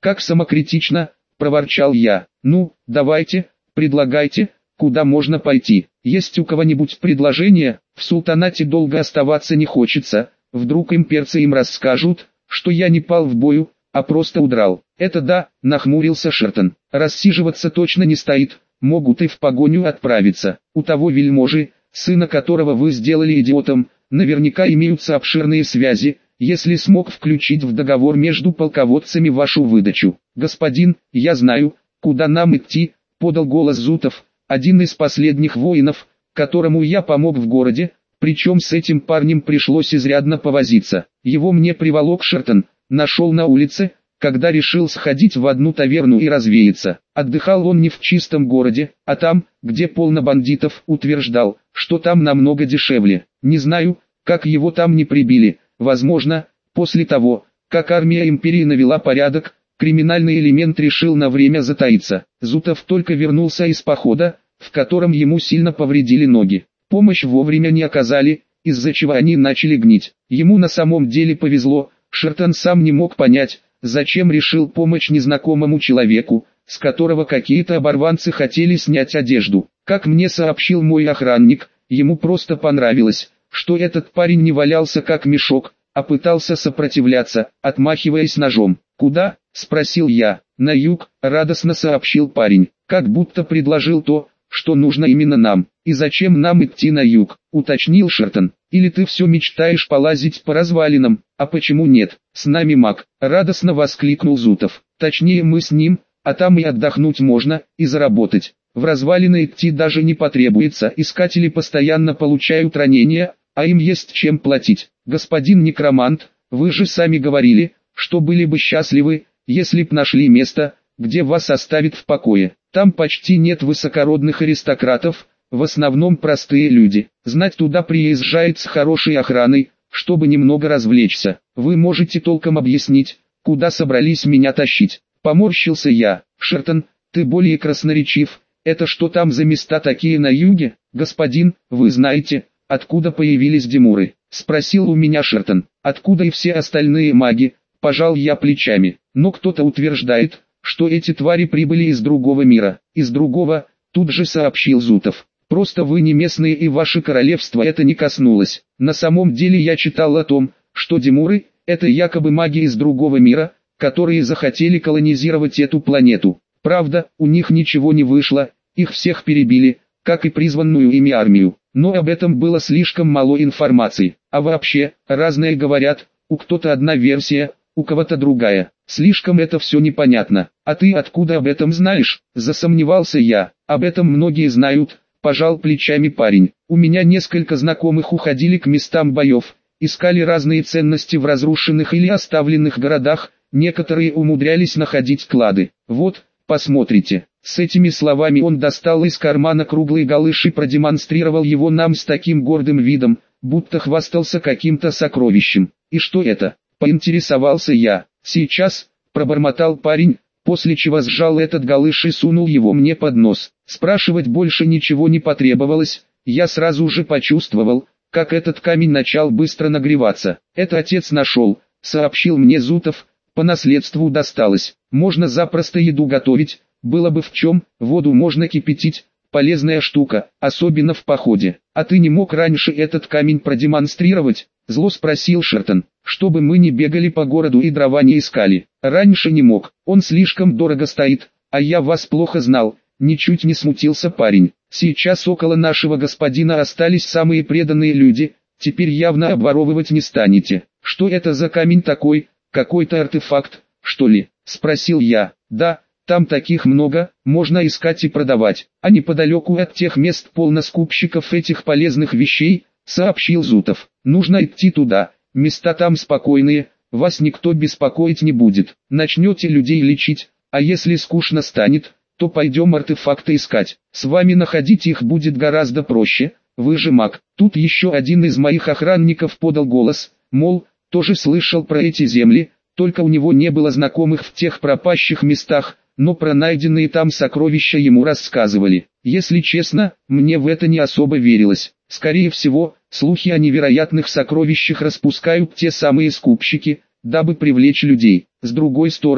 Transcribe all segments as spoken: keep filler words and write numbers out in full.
Как самокритично, проворчал я. Ну, давайте, предлагайте, куда можно пойти. Есть у кого-нибудь предложение? В султанате долго оставаться не хочется, вдруг имперцы им расскажут, что я не пал в бою, а просто удрал. Это да, нахмурился Шертон. Рассиживаться точно не стоит, могут и в погоню отправиться. У того вельможи, сына которого вы сделали идиотом, наверняка имеются обширные связи, если смог включить в договор между полководцами вашу выдачу. Господин, я знаю, куда нам идти, подал голос Зутов, один из последних воинов, которому я помог в городе, причем с этим парнем пришлось изрядно повозиться. Его мне приволок Шертон, нашел на улице, когда решил сходить в одну таверну и развеяться. Отдыхал он не в чистом городе, а там, где полно бандитов, утверждал, что там намного дешевле. Не знаю, как его там не прибили, возможно, после того, как армия империи навела порядок, криминальный элемент решил на время затаиться. Зутов только вернулся из похода, в котором ему сильно повредили ноги. Помощь вовремя не оказали, из-за чего они начали гнить. Ему на самом деле повезло, Шертон сам не мог понять, зачем решил помочь незнакомому человеку, с которого какие-то оборванцы хотели снять одежду. Как мне сообщил мой охранник, ему просто понравилось, что этот парень не валялся как мешок, а пытался сопротивляться, отмахиваясь ножом. «Куда?» – спросил я. «На юг», – радостно сообщил парень, как будто предложил то, что нужно именно нам. «И зачем нам идти на юг?» – уточнил Шертон. «Или ты все мечтаешь полазить по развалинам, а почему нет? С нами маг», – радостно воскликнул Зутов. «Точнее мы с ним, а там и отдохнуть можно, и заработать. В развалины идти даже не потребуется, искатели постоянно получают ранения, а им есть чем платить. Господин некромант, вы же сами говорили, что были бы счастливы, если б нашли место, где вас оставят в покое. Там почти нет высокородных аристократов, в основном простые люди. Знать туда приезжает с хорошей охраной, чтобы немного развлечься. Вы можете толком объяснить, куда собрались меня тащить?» Поморщился я. «Шертон, ты более красноречив. Это что там за места такие на юге? Господин, вы знаете, откуда появились демуры?» Спросил у меня Шертон. «Откуда и все остальные маги?» Пожал я плечами. «Но кто-то утверждает, что эти твари прибыли из другого мира». «Из другого», тут же сообщил Зутов. «Просто вы не местные и ваше королевство это не коснулось. На самом деле я читал о том, что демуры – это якобы маги из другого мира, которые захотели колонизировать эту планету. Правда, у них ничего не вышло, их всех перебили, как и призванную ими армию. Но об этом было слишком мало информации. А вообще, разные говорят, у кто-то одна версия, у кого-то другая. Слишком это все непонятно. А ты откуда об этом знаешь?» Засомневался я. «Об этом многие знают», пожал плечами парень. «У меня несколько знакомых уходили к местам боев, искали разные ценности в разрушенных или оставленных городах, некоторые умудрялись находить клады. Вот, посмотрите». С этими словами он достал из кармана круглый галыш и продемонстрировал его нам с таким гордым видом, будто хвастался каким-то сокровищем. «И что это?» – поинтересовался я. «Сейчас», – пробормотал парень, после чего сжал этот галыш и сунул его мне под нос. Спрашивать больше ничего не потребовалось, я сразу же почувствовал, как этот камень начал быстро нагреваться. «Это отец нашел», – сообщил мне Зутов, – «по наследству досталось. Можно запросто еду готовить, было бы в чем, воду можно кипятить, полезная штука, особенно в походе. А ты не мог раньше этот камень продемонстрировать?» – зло спросил Шертон. «Чтобы мы не бегали по городу и дрова не искали. Раньше не мог, он слишком дорого стоит, а я вас плохо знал», – ничуть не смутился парень. «Сейчас около нашего господина остались самые преданные люди, теперь явно обворовывать не станете». «Что это за камень такой, какой-то артефакт, что ли?» – спросил я. «Да, там таких много, можно искать и продавать, а неподалеку от тех мест полно скупщиков этих полезных вещей», – сообщил Зутов. «Нужно идти туда, места там спокойные, вас никто беспокоить не будет. Начнете людей лечить, а если скучно станет, то пойдем артефакты искать. С вами находить их будет гораздо проще, вы же маг». Тут еще один из моих охранников подал голос, мол, тоже слышал про эти земли, только у него не было знакомых в тех пропащих местах, но про найденные там сокровища ему рассказывали. Если честно, мне в это не особо верилось. Скорее всего, слухи о невероятных сокровищах распускают те самые скупщики, дабы привлечь людей. С другой стороны,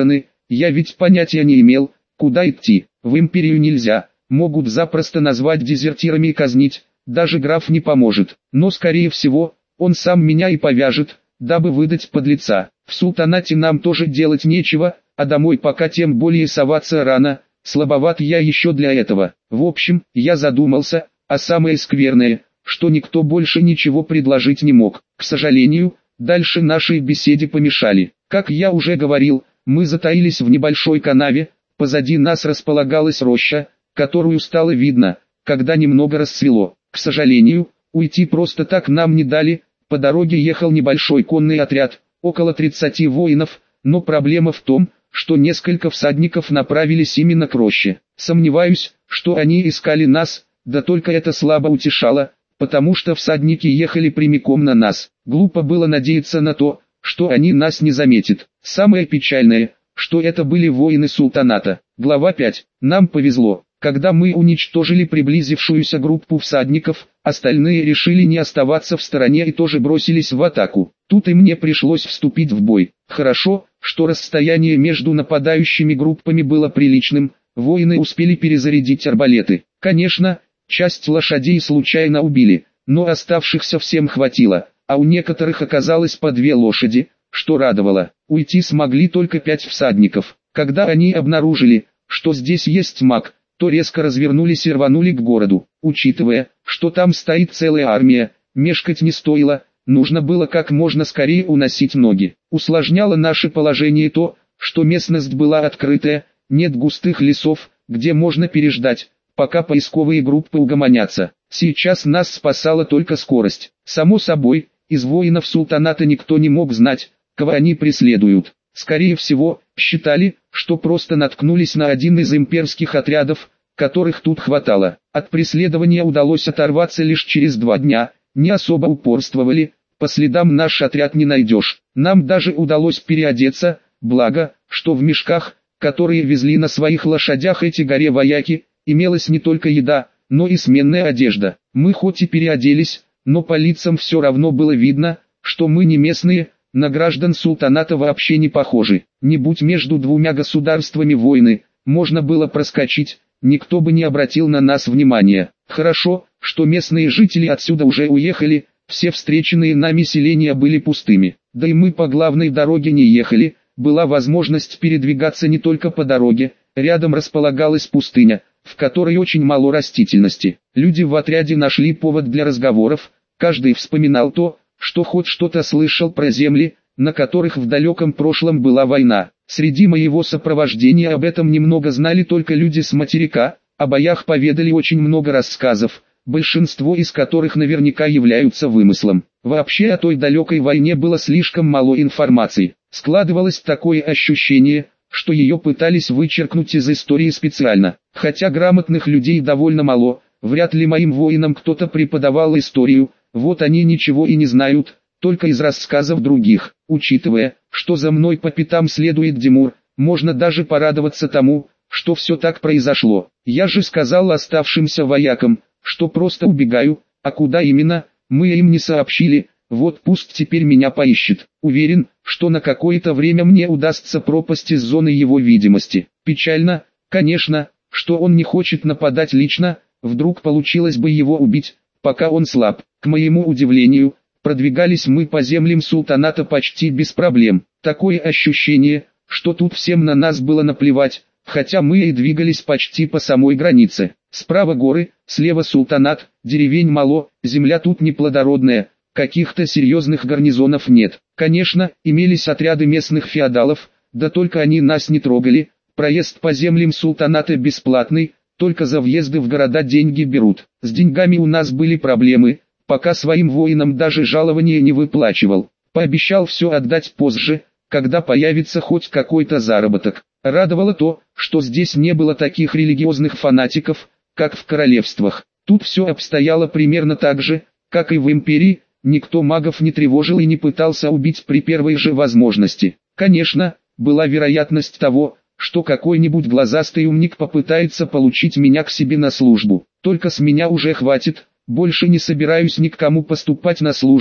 я ведь понятия не имел, куда идти. В империю нельзя, могут запросто назвать дезертирами и казнить, даже граф не поможет. Но скорее всего, он сам меня и повяжет, дабы выдать подлеца. В султанате нам тоже делать нечего, а домой пока тем более соваться рано, слабоват я еще для этого. В общем, я задумался, а самое скверное, что никто больше ничего предложить не мог. К сожалению, дальше нашей беседе помешали. Как я уже говорил, мы затаились в небольшой канаве, позади нас располагалась роща, которую стало видно, когда немного рассвело. К сожалению, уйти просто так нам не дали, по дороге ехал небольшой конный отряд, около тридцати воинов, но проблема в том, что несколько всадников направились именно к роще. Сомневаюсь, что они искали нас, да только это слабо утешало, потому что всадники ехали прямиком на нас. Глупо было надеяться на то, что они нас не заметят. Самое печальное, что это были воины султаната. Глава пять. Нам повезло. Когда мы уничтожили приблизившуюся группу всадников, остальные решили не оставаться в стороне и тоже бросились в атаку. Тут и мне пришлось вступить в бой. Хорошо, что расстояние между нападающими группами было приличным, воины успели перезарядить арбалеты. Конечно, часть лошадей случайно убили, но оставшихся всем хватило, а у некоторых оказалось по две лошади, что радовало. Уйти смогли только пять всадников. Когда они обнаружили, что здесь есть маг, то резко развернулись и рванули к городу. Учитывая, что там стоит целая армия, мешкать не стоило, нужно было как можно скорее уносить ноги. Усложняло наше положение то, что местность была открытая, нет густых лесов, где можно переждать, пока поисковые группы угомонятся. Сейчас нас спасала только скорость. Само собой, из воинов султаната никто не мог знать, кого они преследуют. Скорее всего, считали, что просто наткнулись на один из имперских отрядов, которых тут хватало. От преследования удалось оторваться лишь через два дня, не особо упорствовали, по следам наш отряд не найдешь. Нам даже удалось переодеться, благо, что в мешках, которые везли на своих лошадях эти горе-вояки, имелась не только еда, но и сменная одежда. Мы хоть и переоделись, но по лицам все равно было видно, что мы не местные, на граждан султаната вообще не похожи. Не будь между двумя государствами войны, можно было проскочить, никто бы не обратил на нас внимания. Хорошо, что местные жители отсюда уже уехали, все встреченные нами селения были пустыми. Да и мы по главной дороге не ехали, была возможность передвигаться не только по дороге, рядом располагалась пустыня, в которой очень мало растительности. Люди в отряде нашли повод для разговоров, каждый вспоминал то, что хоть что-то слышал про земли, на которых в далеком прошлом была война. Среди моего сопровождения об этом немного знали только люди с материка, о боях поведали очень много рассказов, большинство из которых наверняка являются вымыслом. Вообще о той далекой войне было слишком мало информации. Складывалось такое ощущение, что ее пытались вычеркнуть из истории специально. Хотя грамотных людей довольно мало, вряд ли моим воинам кто-то преподавал историю, вот они ничего и не знают, только из рассказов других. Учитывая, что за мной по пятам следует Димур, можно даже порадоваться тому, что все так произошло. Я же сказал оставшимся воякам, что просто убегаю, а куда именно, мы им не сообщили, вот пусть теперь меня поищет. Уверен, что на какое-то время мне удастся пропасть из зоны его видимости. Печально, конечно, что он не хочет нападать лично, вдруг получилось бы его убить, пока он слаб. К моему удивлению, продвигались мы по землям султаната почти без проблем. Такое ощущение, что тут всем на нас было наплевать, хотя мы и двигались почти по самой границе. Справа горы, слева султанат, деревень мало, земля тут неплодородная, каких-то серьезных гарнизонов нет. Конечно, имелись отряды местных феодалов, да только они нас не трогали, проезд по землям султаната бесплатный, только за въезды в города деньги берут. С деньгами у нас были проблемы, пока своим воинам даже жалование не выплачивал. Пообещал все отдать позже, когда появится хоть какой-то заработок. Радовало то, что здесь не было таких религиозных фанатиков, как в королевствах. Тут все обстояло примерно так же, как и в империи, никто магов не тревожил и не пытался убить при первой же возможности. Конечно, была вероятность того, что какой-нибудь глазастый умник попытается получить меня к себе на службу. Только с меня уже хватит, больше не собираюсь ни к кому поступать на службу,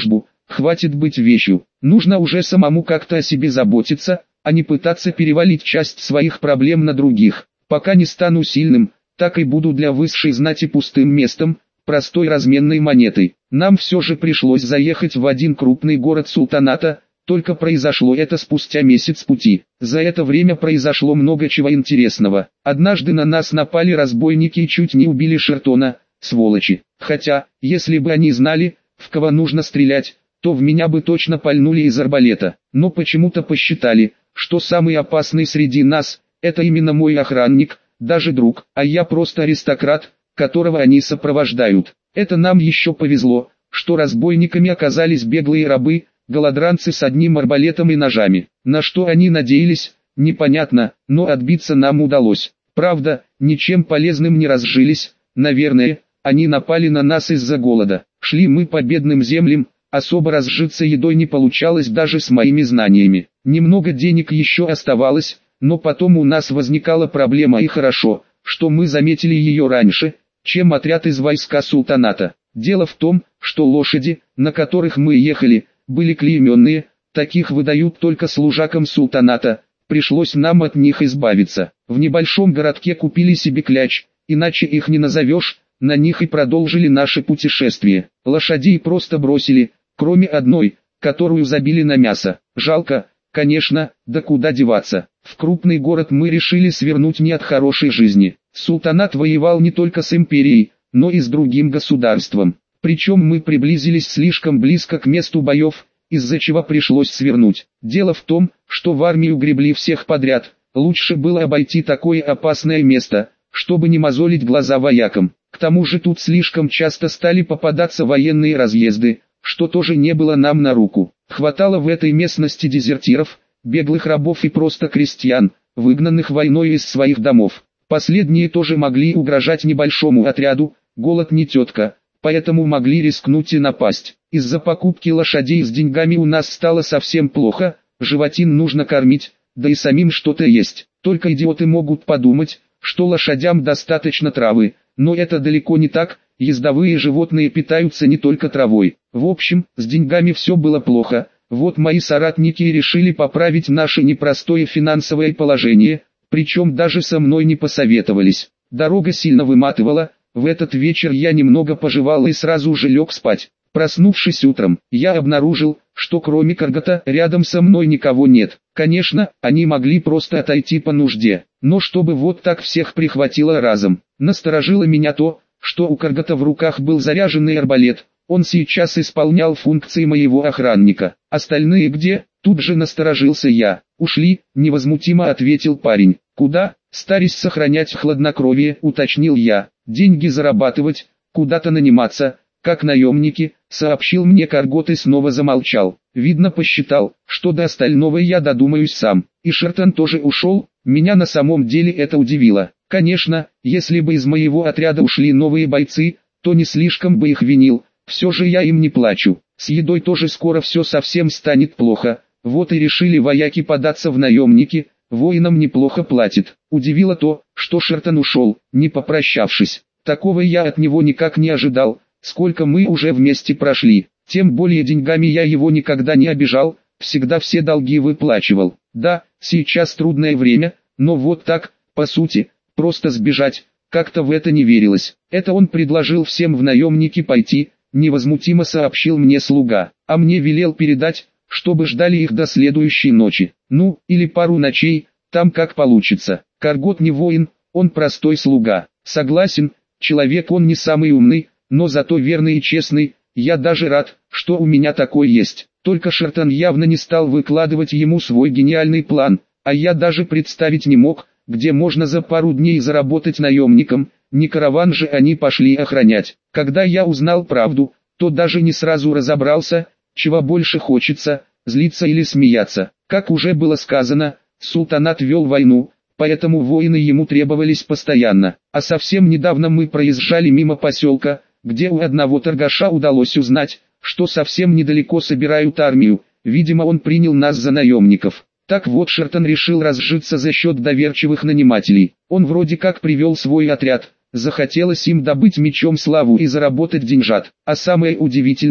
хватит быть вещью. Нужно уже самому как-то о себе заботиться, а не пытаться перевалить часть своих проблем на других. Пока не стану сильным, так и буду для высшей знати пустым местом, простой разменной монетой. Нам все же пришлось заехать в один крупный город султаната, только произошло это спустя месяц пути. За это время произошло много чего интересного. Однажды на нас напали разбойники и чуть не убили Шертона, сволочи. Хотя, если бы они знали, в кого нужно стрелять, то в меня бы точно пальнули из арбалета. Но почему-то посчитали, что самый опасный среди нас – это именно мой охранник, даже друг, а я просто аристократ, которого они сопровождают. Это нам еще повезло, что разбойниками оказались беглые рабы, голодранцы с одним арбалетом и ножами. На что они надеялись, непонятно, но отбиться нам удалось. Правда, ничем полезным не разжились, наверное, они напали на нас из-за голода. Шли мы по бедным землям, особо разжиться едой не получалось даже с моими знаниями. Немного денег еще оставалось, но потом у нас возникала проблема, и хорошо, что мы заметили ее раньше, чем отряд из войска султаната. Дело в том, что лошади, на которых мы ехали, были клейменные, таких выдают только служакам султаната, пришлось нам от них избавиться. В небольшом городке купили себе кляч, иначе их не назовешь, на них и продолжили наше путешествие. Лошадей просто бросили, кроме одной, которую забили на мясо. Жалко, конечно, да куда деваться. В крупный город мы решили свернуть не от хорошей жизни. Султанат воевал не только с империей, но и с другим государством. Причем мы приблизились слишком близко к месту боев, из-за чего пришлось свернуть. Дело в том, что в армию гребли всех подряд, лучше было обойти такое опасное место, чтобы не мозолить глаза воякам. К тому же тут слишком часто стали попадаться военные разъезды, что тоже не было нам на руку. Хватало в этой местности дезертиров, беглых рабов и просто крестьян, выгнанных войной из своих домов. Последние тоже могли угрожать небольшому отряду, голод не тетка, поэтому могли рискнуть и напасть. Из-за покупки лошадей с деньгами у нас стало совсем плохо, животин нужно кормить, да и самим что-то есть. Только идиоты могут подумать, что лошадям достаточно травы, но это далеко не так, ездовые животные питаются не только травой. В общем, с деньгами все было плохо, вот мои соратники и решили поправить наше непростое финансовое положение, причем даже со мной не посоветовались. Дорога сильно выматывала, в этот вечер я немного пожевал и сразу же лег спать. Проснувшись утром, я обнаружил, что кроме Каргота рядом со мной никого нет. Конечно, они могли просто отойти по нужде, но чтобы вот так всех прихватило разом. Насторожило меня то, что у Каргота в руках был заряженный арбалет, он сейчас исполнял функции моего охранника. Остальные где? Тут же насторожился я. Ушли, невозмутимо ответил парень. Куда? Старясь сохранять хладнокровие, уточнил я. Деньги зарабатывать, куда-то наниматься, как наемники, сообщил мне Каргот и снова замолчал. Видно, посчитал, что до остального я додумаюсь сам. И Шертон тоже ушел, меня на самом деле это удивило. Конечно, если бы из моего отряда ушли новые бойцы, то не слишком бы их винил, все же я им не плачу. С едой тоже скоро все совсем станет плохо, вот и решили вояки податься в наемники, воинам неплохо платят. Удивило то, что Шертон ушел, не попрощавшись. Такого я от него никак не ожидал. Сколько мы уже вместе прошли, тем более деньгами я его никогда не обижал, всегда все долги выплачивал. Да, сейчас трудное время, но вот так, по сути, просто сбежать, как-то в это не верилось. Это он предложил всем в наемники пойти, невозмутимо сообщил мне слуга, а мне велел передать, чтобы ждали их до следующей ночи, ну, или пару ночей, там как получится. Каргот не воин, он простой слуга. Согласен, человек он не самый умный, но зато верный и честный, я даже рад, что у меня такой есть. Только Шертон явно не стал выкладывать ему свой гениальный план, а я даже представить не мог, где можно за пару дней заработать наемником, не караван же они пошли охранять. Когда я узнал правду, то даже не сразу разобрался, чего больше хочется, злиться или смеяться. Как уже было сказано, султанат вел войну, поэтому воины ему требовались постоянно. А совсем недавно мы проезжали мимо поселка, где у одного торгаша удалось узнать, что совсем недалеко собирают армию, видимо он принял нас за наемников. Так вот Шертон решил разжиться за счет доверчивых нанимателей. Он вроде как привел свой отряд, захотелось им добыть мечом славу и заработать деньжат. А самое удивительное,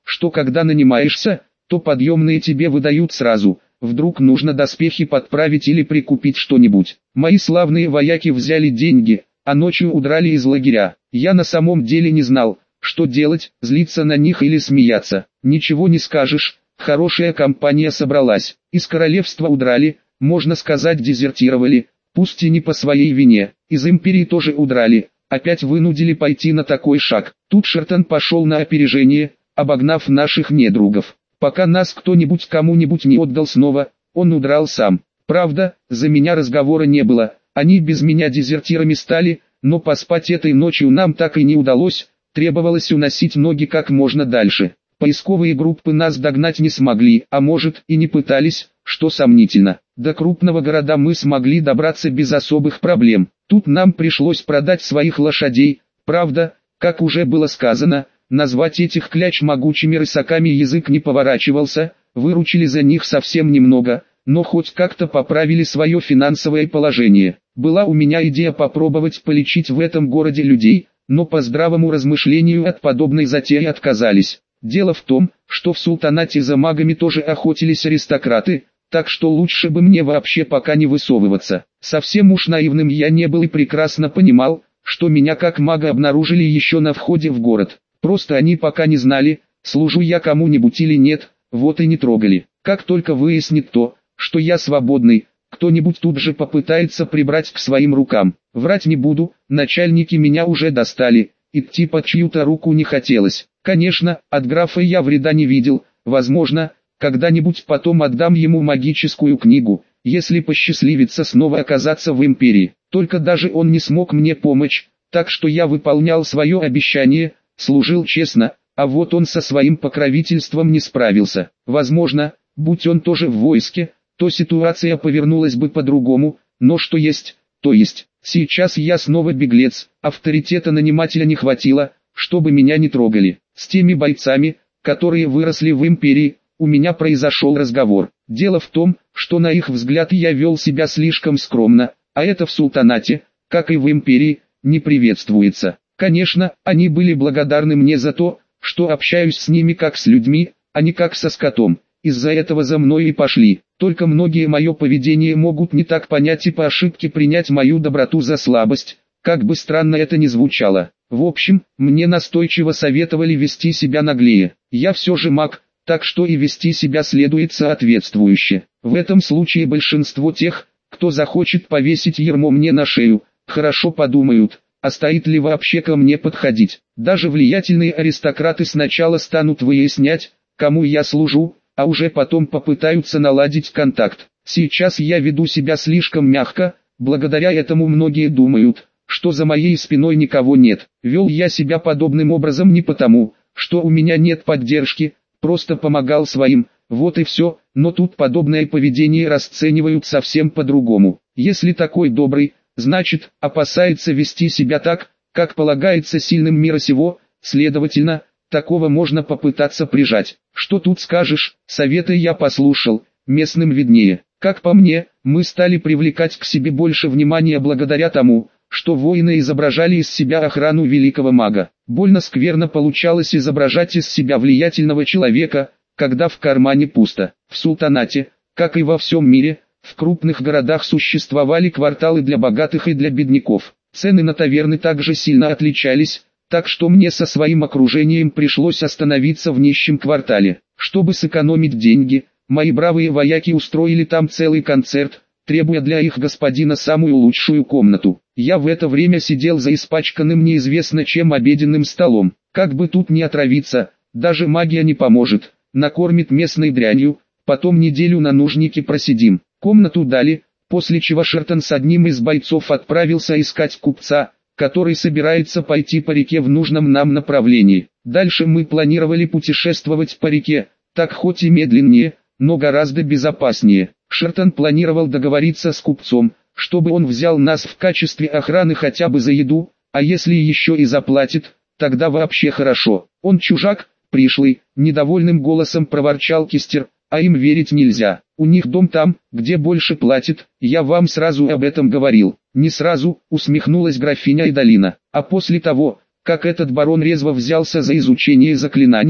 что когда нанимаешься, то подъемные тебе выдают сразу, вдруг нужно доспехи подправить или прикупить что-нибудь. Мои славные вояки взяли деньги, а ночью удрали из лагеря. Я на самом деле не знал, что делать, злиться на них или смеяться. Ничего не скажешь, хорошая компания собралась. Из королевства удрали, можно сказать дезертировали, пусть и не по своей вине. Из империи тоже удрали, опять вынудили пойти на такой шаг. Тут Шертон пошел на опережение, обогнав наших недругов. Пока нас кто-нибудь кому-нибудь не отдал снова, он удрал сам. Правда, за меня разговора не было, они без меня дезертирами стали, но поспать этой ночью нам так и не удалось, требовалось уносить ноги как можно дальше. Поисковые группы нас догнать не смогли, а может и не пытались, что сомнительно. До крупного города мы смогли добраться без особых проблем. Тут нам пришлось продать своих лошадей, правда, как уже было сказано, назвать этих кляч могучими рысаками язык не поворачивался, выручили за них совсем немного, но хоть как-то поправили свое финансовое положение. Была у меня идея попробовать полечить в этом городе людей, но по здравому размышлению от подобной затеи отказались. Дело в том, что в султанате за магами тоже охотились аристократы, так что лучше бы мне вообще пока не высовываться. Совсем уж наивным я не был и прекрасно понимал, что меня как мага обнаружили еще на входе в город. Просто они пока не знали, служу я кому-нибудь или нет, вот и не трогали. Как только выяснит то, что я свободный, кто-нибудь тут же попытается прибрать к своим рукам. Врать не буду, начальники меня уже достали, идти под чью-то руку не хотелось. Конечно, от графа я вреда не видел, возможно, когда-нибудь потом отдам ему магическую книгу, если посчастливится снова оказаться в империи. Только даже он не смог мне помочь, так что я выполнял свое обещание, служил честно, а вот он со своим покровительством не справился. Возможно, будь он тоже в войске, то ситуация повернулась бы по-другому, но что есть, то есть. Сейчас я снова беглец, авторитета нанимателя не хватило, чтобы меня не трогали. С теми бойцами, которые выросли в империи, у меня произошел разговор. Дело в том, что на их взгляд я вел себя слишком скромно, а это в султанате, как и в империи, не приветствуется. Конечно, они были благодарны мне за то, что общаюсь с ними как с людьми, а не как со скотом. Из-за этого за мной и пошли. Только многие мое поведение могут не так понять и по ошибке принять мою доброту за слабость, как бы странно это ни звучало. В общем, мне настойчиво советовали вести себя наглее. Я все же маг, так что и вести себя следует соответствующе. В этом случае большинство тех, кто захочет повесить ярмо мне на шею, хорошо подумают, а стоит ли вообще ко мне подходить. Даже влиятельные аристократы сначала станут выяснять, кому я служу, а уже потом попытаются наладить контакт. Сейчас я веду себя слишком мягко, благодаря этому многие думают, что за моей спиной никого нет. Вел я себя подобным образом не потому, что у меня нет поддержки, просто помогал своим, вот и все, но тут подобное поведение расценивают совсем по-другому. Если такой добрый, значит, опасается вести себя так, как полагается сильным мира сего, следовательно, такого можно попытаться прижать. Что тут скажешь, советы я послушал, местным виднее. Как по мне, мы стали привлекать к себе больше внимания благодаря тому, что воины изображали из себя охрану великого мага. Больно скверно получалось изображать из себя влиятельного человека, когда в кармане пусто. В султанате, как и во всем мире, в крупных городах существовали кварталы для богатых и для бедняков. Цены на таверны также сильно отличались, так что мне со своим окружением пришлось остановиться в нищем квартале. Чтобы сэкономить деньги, мои бравые вояки устроили там целый концерт, требуя для их господина самую лучшую комнату. Я в это время сидел за испачканным неизвестно чем обеденным столом. Как бы тут не отравиться, даже магия не поможет, накормит местной дрянью, потом неделю на нужнике просидим. Комнату дали, после чего Шертон с одним из бойцов отправился искать купца, который собирается пойти по реке в нужном нам направлении. Дальше мы планировали путешествовать по реке, так хоть и медленнее, но гораздо безопаснее. Шертон планировал договориться с купцом, чтобы он взял нас в качестве охраны хотя бы за еду, а если еще и заплатит, тогда вообще хорошо. Он чужак, пришлый, недовольным голосом проворчал Кистер, а им верить нельзя. У них дом там, где больше платят, я вам сразу об этом говорил. Не сразу, усмехнулась графиня Эдалина, а после того, как этот барон резво взялся за изучение заклинаний,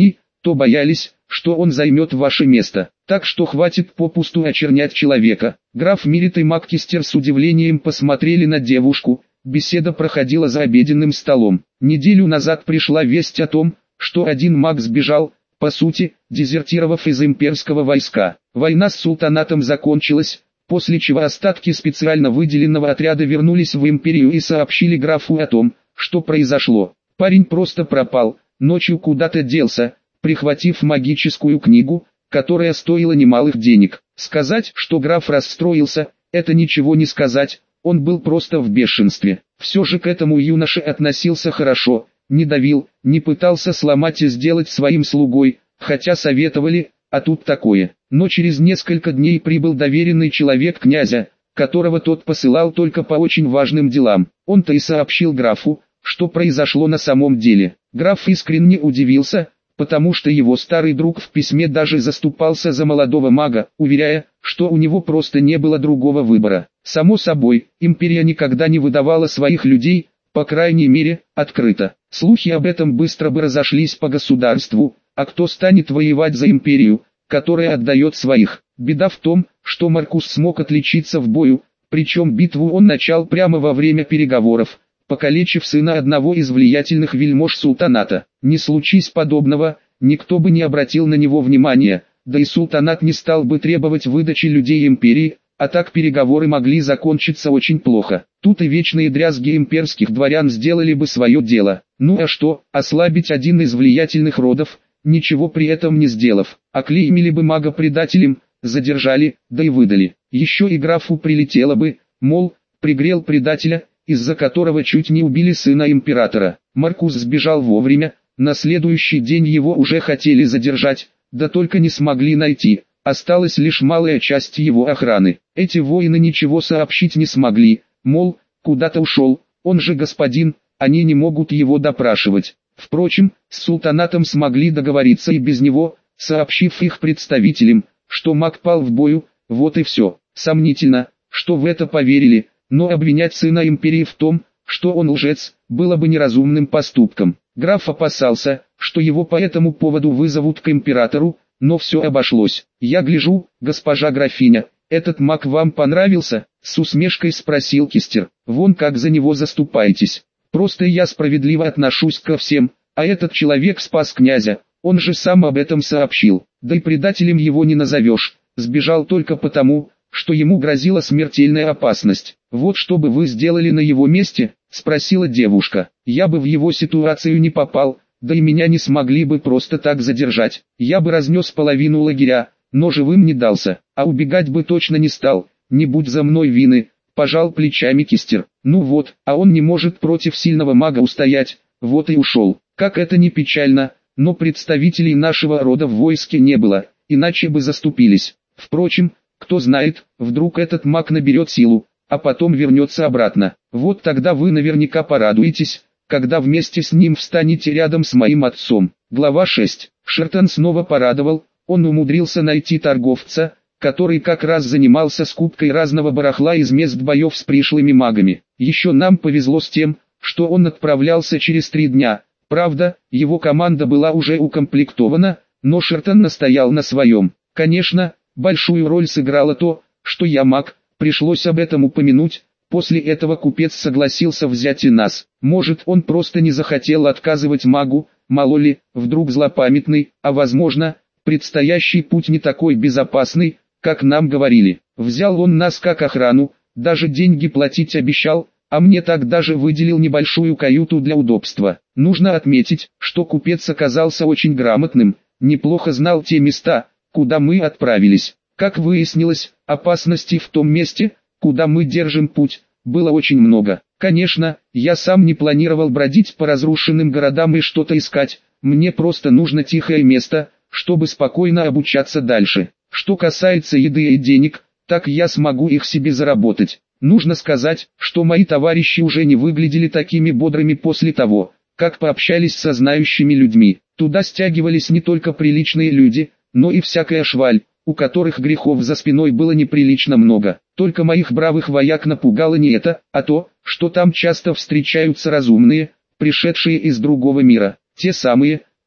то боялись, что он займет ваше место. Так что хватит попусту очернять человека. Граф Мирит и Маккистер с удивлением посмотрели на девушку. Беседа проходила за обеденным столом. Неделю назад пришла весть о том, что один маг сбежал, по сути, дезертировав из имперского войска. Война с султанатом закончилась, после чего остатки специально выделенного отряда вернулись в империю и сообщили графу о том, что произошло. Парень просто пропал, ночью куда-то делся, прихватив магическую книгу, которая стоила немалых денег. Сказать, что граф расстроился, это ничего не сказать, он был просто в бешенстве. Все же к этому юноше относился хорошо, не давил, не пытался сломать и сделать своим слугой, хотя советовали, а тут такое. Но через несколько дней прибыл доверенный человек князя, которого тот посылал только по очень важным делам. Он-то и сообщил графу, что произошло на самом деле. Граф искренне удивился, потому что его старый друг в письме даже заступался за молодого мага, уверяя, что у него просто не было другого выбора. Само собой, империя никогда не выдавала своих людей, по крайней мере, открыто. Слухи об этом быстро бы разошлись по государству, а кто станет воевать за империю, которая отдает своих? Беда в том, что Маркус смог отличиться в бою, причем битву он начал прямо во время переговоров, покалечив сына одного из влиятельных вельмож султаната. Не случись подобного, никто бы не обратил на него внимания, да и султанат не стал бы требовать выдачи людей империи, а так переговоры могли закончиться очень плохо. Тут и вечные дрязги имперских дворян сделали бы свое дело. Ну а что, ослабить один из влиятельных родов, ничего при этом не сделав, оклеймили бы мага предателем, задержали, да и выдали. Еще и графу прилетело бы, мол, пригрел предателя, из-за которого чуть не убили сына императора. Маркус сбежал вовремя, на следующий день его уже хотели задержать, да только не смогли найти, осталась лишь малая часть его охраны. Эти воины ничего сообщить не смогли, мол, куда-то ушел, он же господин, они не могут его допрашивать. Впрочем, с султанатом смогли договориться и без него, сообщив их представителям, что маг пал в бою, вот и все. Сомнительно, что в это поверили, но обвинять сына империи в том, что он лжец, было бы неразумным поступком. Граф опасался, что его по этому поводу вызовут к императору, но все обошлось. «Я гляжу, госпожа графиня, этот маг вам понравился?» — с усмешкой спросил Кистер. «Вон как за него заступаетесь. Просто я справедливо отношусь ко всем, а этот человек спас князя, он же сам об этом сообщил. Да и предателем его не назовешь, сбежал только потому, что ему грозила смертельная опасность. Вот что бы вы сделали на его месте?» — спросила девушка. «Я бы в его ситуацию не попал, да и меня не смогли бы просто так задержать. Я бы разнес половину лагеря, но живым не дался, а убегать бы точно не стал, не будь за мной вины». Пожал плечами Кистер. «Ну вот, а он не может против сильного мага устоять, вот и ушел. Как это ни печально, но представителей нашего рода в войске не было, иначе бы заступились. Впрочем, кто знает, вдруг этот маг наберет силу, а потом вернется обратно. Вот тогда вы наверняка порадуетесь, когда вместе с ним встанете рядом с моим отцом». Глава шесть. Шертон снова порадовал, он умудрился найти торговца, который как раз занимался скупкой разного барахла из мест боев с пришлыми магами. Еще нам повезло с тем, что он отправлялся через три дня. Правда, его команда была уже укомплектована, но Шертон настоял на своем. Конечно, большую роль сыграло то, что я маг, пришлось об этом упомянуть. После этого купец согласился взять и нас. Может, он просто не захотел отказывать магу, мало ли, вдруг злопамятный, а возможно, предстоящий путь не такой безопасный, как нам говорили. Взял он нас как охрану, даже деньги платить обещал, а мне так даже выделил небольшую каюту для удобства. Нужно отметить, что купец оказался очень грамотным, неплохо знал те места, куда мы отправились. Как выяснилось, опасностей в том месте, куда мы держим путь, было очень много. Конечно, я сам не планировал бродить по разрушенным городам и что-то искать, мне просто нужно тихое место, чтобы спокойно обучаться дальше. Что касается еды и денег, так я смогу их себе заработать. Нужно сказать, что мои товарищи уже не выглядели такими бодрыми после того, как пообщались со знающими людьми. Туда стягивались не только приличные люди, но и всякая шваль, у которых грехов за спиной было неприлично много. Только моих бравых вояк напугало не это, а то, что там часто встречаются разумные, пришедшие из другого мира. Те самые,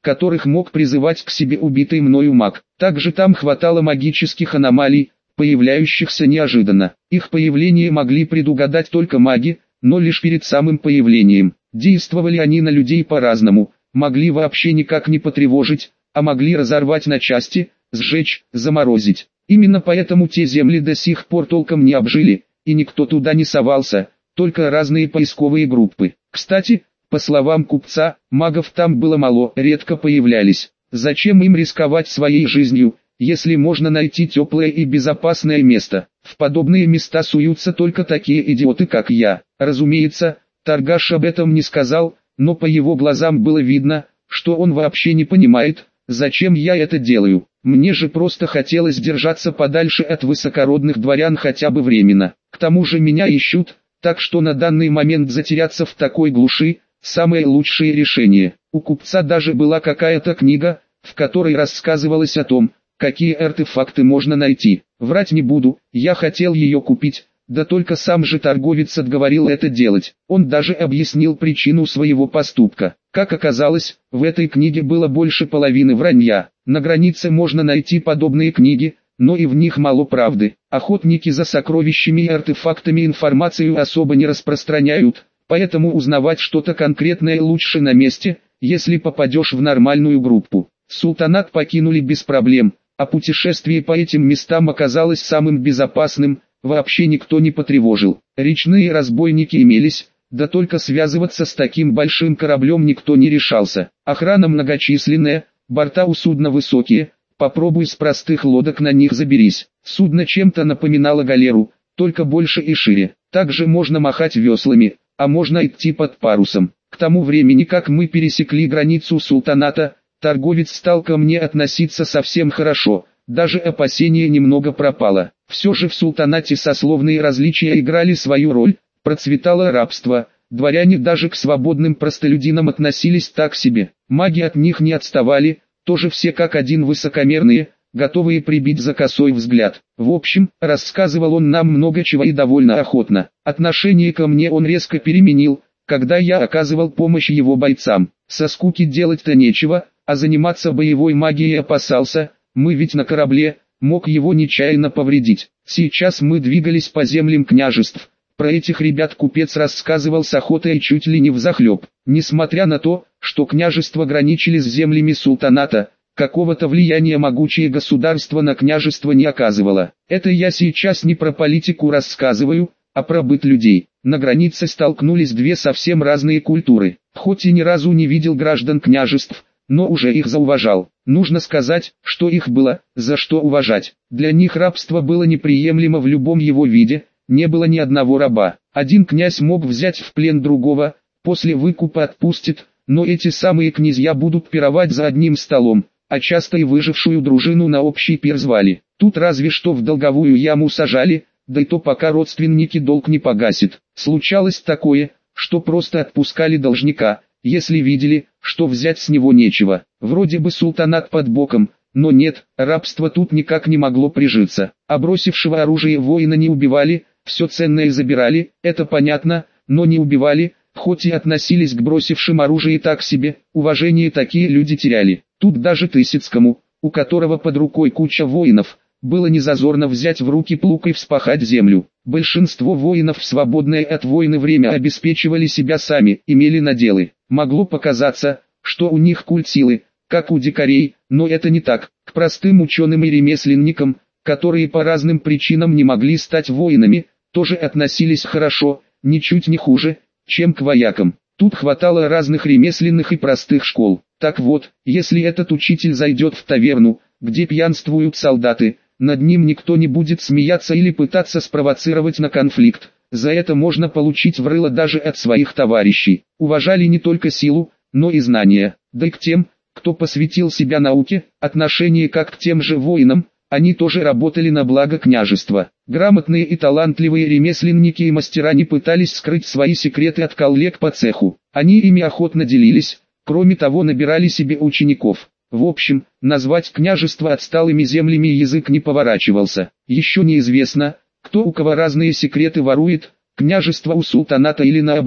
которых мог призывать к себе убитый мною маг. Также там хватало магических аномалий, появляющихся неожиданно. Их появление могли предугадать только маги, но лишь перед самым появлением. Действовали они на людей по-разному, могли вообще никак не потревожить, а могли разорвать на части, сжечь, заморозить. Именно поэтому те земли до сих пор толком не обжили, и никто туда не совался, только разные поисковые группы. Кстати, по словам купца, магов там было мало, редко появлялись. Зачем им рисковать своей жизнью, если можно найти теплое и безопасное место? В подобные места суются только такие идиоты, как я. Разумеется, торгаш об этом не сказал, но по его глазам было видно, что он вообще не понимает, зачем я это делаю. Мне же просто хотелось держаться подальше от высокородных дворян хотя бы временно. К тому же меня ищут, так что на данный момент затеряться в такой глуши – самое лучшее решение. У купца даже была какая-то книга, в которой рассказывалось о том, какие артефакты можно найти. Врать не буду, я хотел ее купить, да только сам же торговец отговорил это делать. Он даже объяснил причину своего поступка. Как оказалось, в этой книге было больше половины вранья. На границе можно найти подобные книги, но и в них мало правды. Охотники за сокровищами и артефактами информацию особо не распространяют, поэтому узнавать что-то конкретное лучше на месте, если попадешь в нормальную группу. Султанат покинули без проблем, а путешествие по этим местам оказалось самым безопасным, вообще никто не потревожил. Речные разбойники имелись, да только связываться с таким большим кораблем никто не решался. Охрана многочисленная, борта у судна высокие, попробуй с простых лодок на них заберись. Судно чем-то напоминало галеру, только больше и шире. Также можно махать веслами, а можно идти под парусом. К тому времени, как мы пересекли границу султаната, торговец стал ко мне относиться совсем хорошо, даже опасение немного пропало. Все же в султанате сословные различия играли свою роль, процветало рабство, дворяне даже к свободным простолюдинам относились так себе, маги от них не отставали, тоже все как один высокомерные, готовые прибить за косой взгляд. В общем, рассказывал он нам много чего и довольно охотно. Отношение ко мне он резко переменил, когда я оказывал помощь его бойцам. Со скуки делать-то нечего, а заниматься боевой магией опасался, мы ведь на корабле, мог его нечаянно повредить. Сейчас мы двигались по землям княжеств. Про этих ребят купец рассказывал с охотой чуть ли не взахлеб. Несмотря на то, что княжества граничили с землями султаната, какого-то влияния могучее государство на княжество не оказывало. Это я сейчас не про политику рассказываю, а про быт людей. На границе столкнулись две совсем разные культуры. Хоть и ни разу не видел граждан княжеств, но уже их зауважал. Нужно сказать, что их было, за что уважать. Для них рабство было неприемлемо в любом его виде, не было ни одного раба. Один князь мог взять в плен другого, после выкупа отпустит, но эти самые князья будут пировать за одним столом, а часто и выжившую дружину на общий пир звали. Тут разве что в долговую яму сажали, да и то пока родственники долг не погасит. Случалось такое, что просто отпускали должника, если видели, что взять с него нечего. Вроде бы султанат под боком, но нет, рабство тут никак не могло прижиться. А бросившего оружие воина не убивали, все ценное забирали, это понятно, но не убивали, хоть и относились к бросившим оружие так себе, уважение такие люди теряли. Тут даже Тысяцкому, у которого под рукой куча воинов, было незазорно взять в руки плуг и вспахать землю. Большинство воинов в свободное от войны время обеспечивали себя сами, имели наделы. Могло показаться, что у них культ силы, как у дикарей, но это не так. К простым ученым и ремесленникам, которые по разным причинам не могли стать воинами, тоже относились хорошо, ничуть не хуже, чем к воякам. Тут хватало разных ремесленных и простых школ. Так вот, если этот учитель зайдет в таверну, где пьянствуют солдаты, над ним никто не будет смеяться или пытаться спровоцировать на конфликт. За это можно получить в рыло даже от своих товарищей. Уважали не только силу, но и знания. Да и к тем, кто посвятил себя науке, отношение как к тем же воинам, они тоже работали на благо княжества. Грамотные и талантливые ремесленники и мастера не пытались скрыть свои секреты от коллег по цеху. Они ими охотно делились, кроме того набирали себе учеников. В общем, назвать княжество отсталыми землями язык не поворачивался. Еще неизвестно, кто у кого разные секреты ворует, княжество у султаната или наоборот.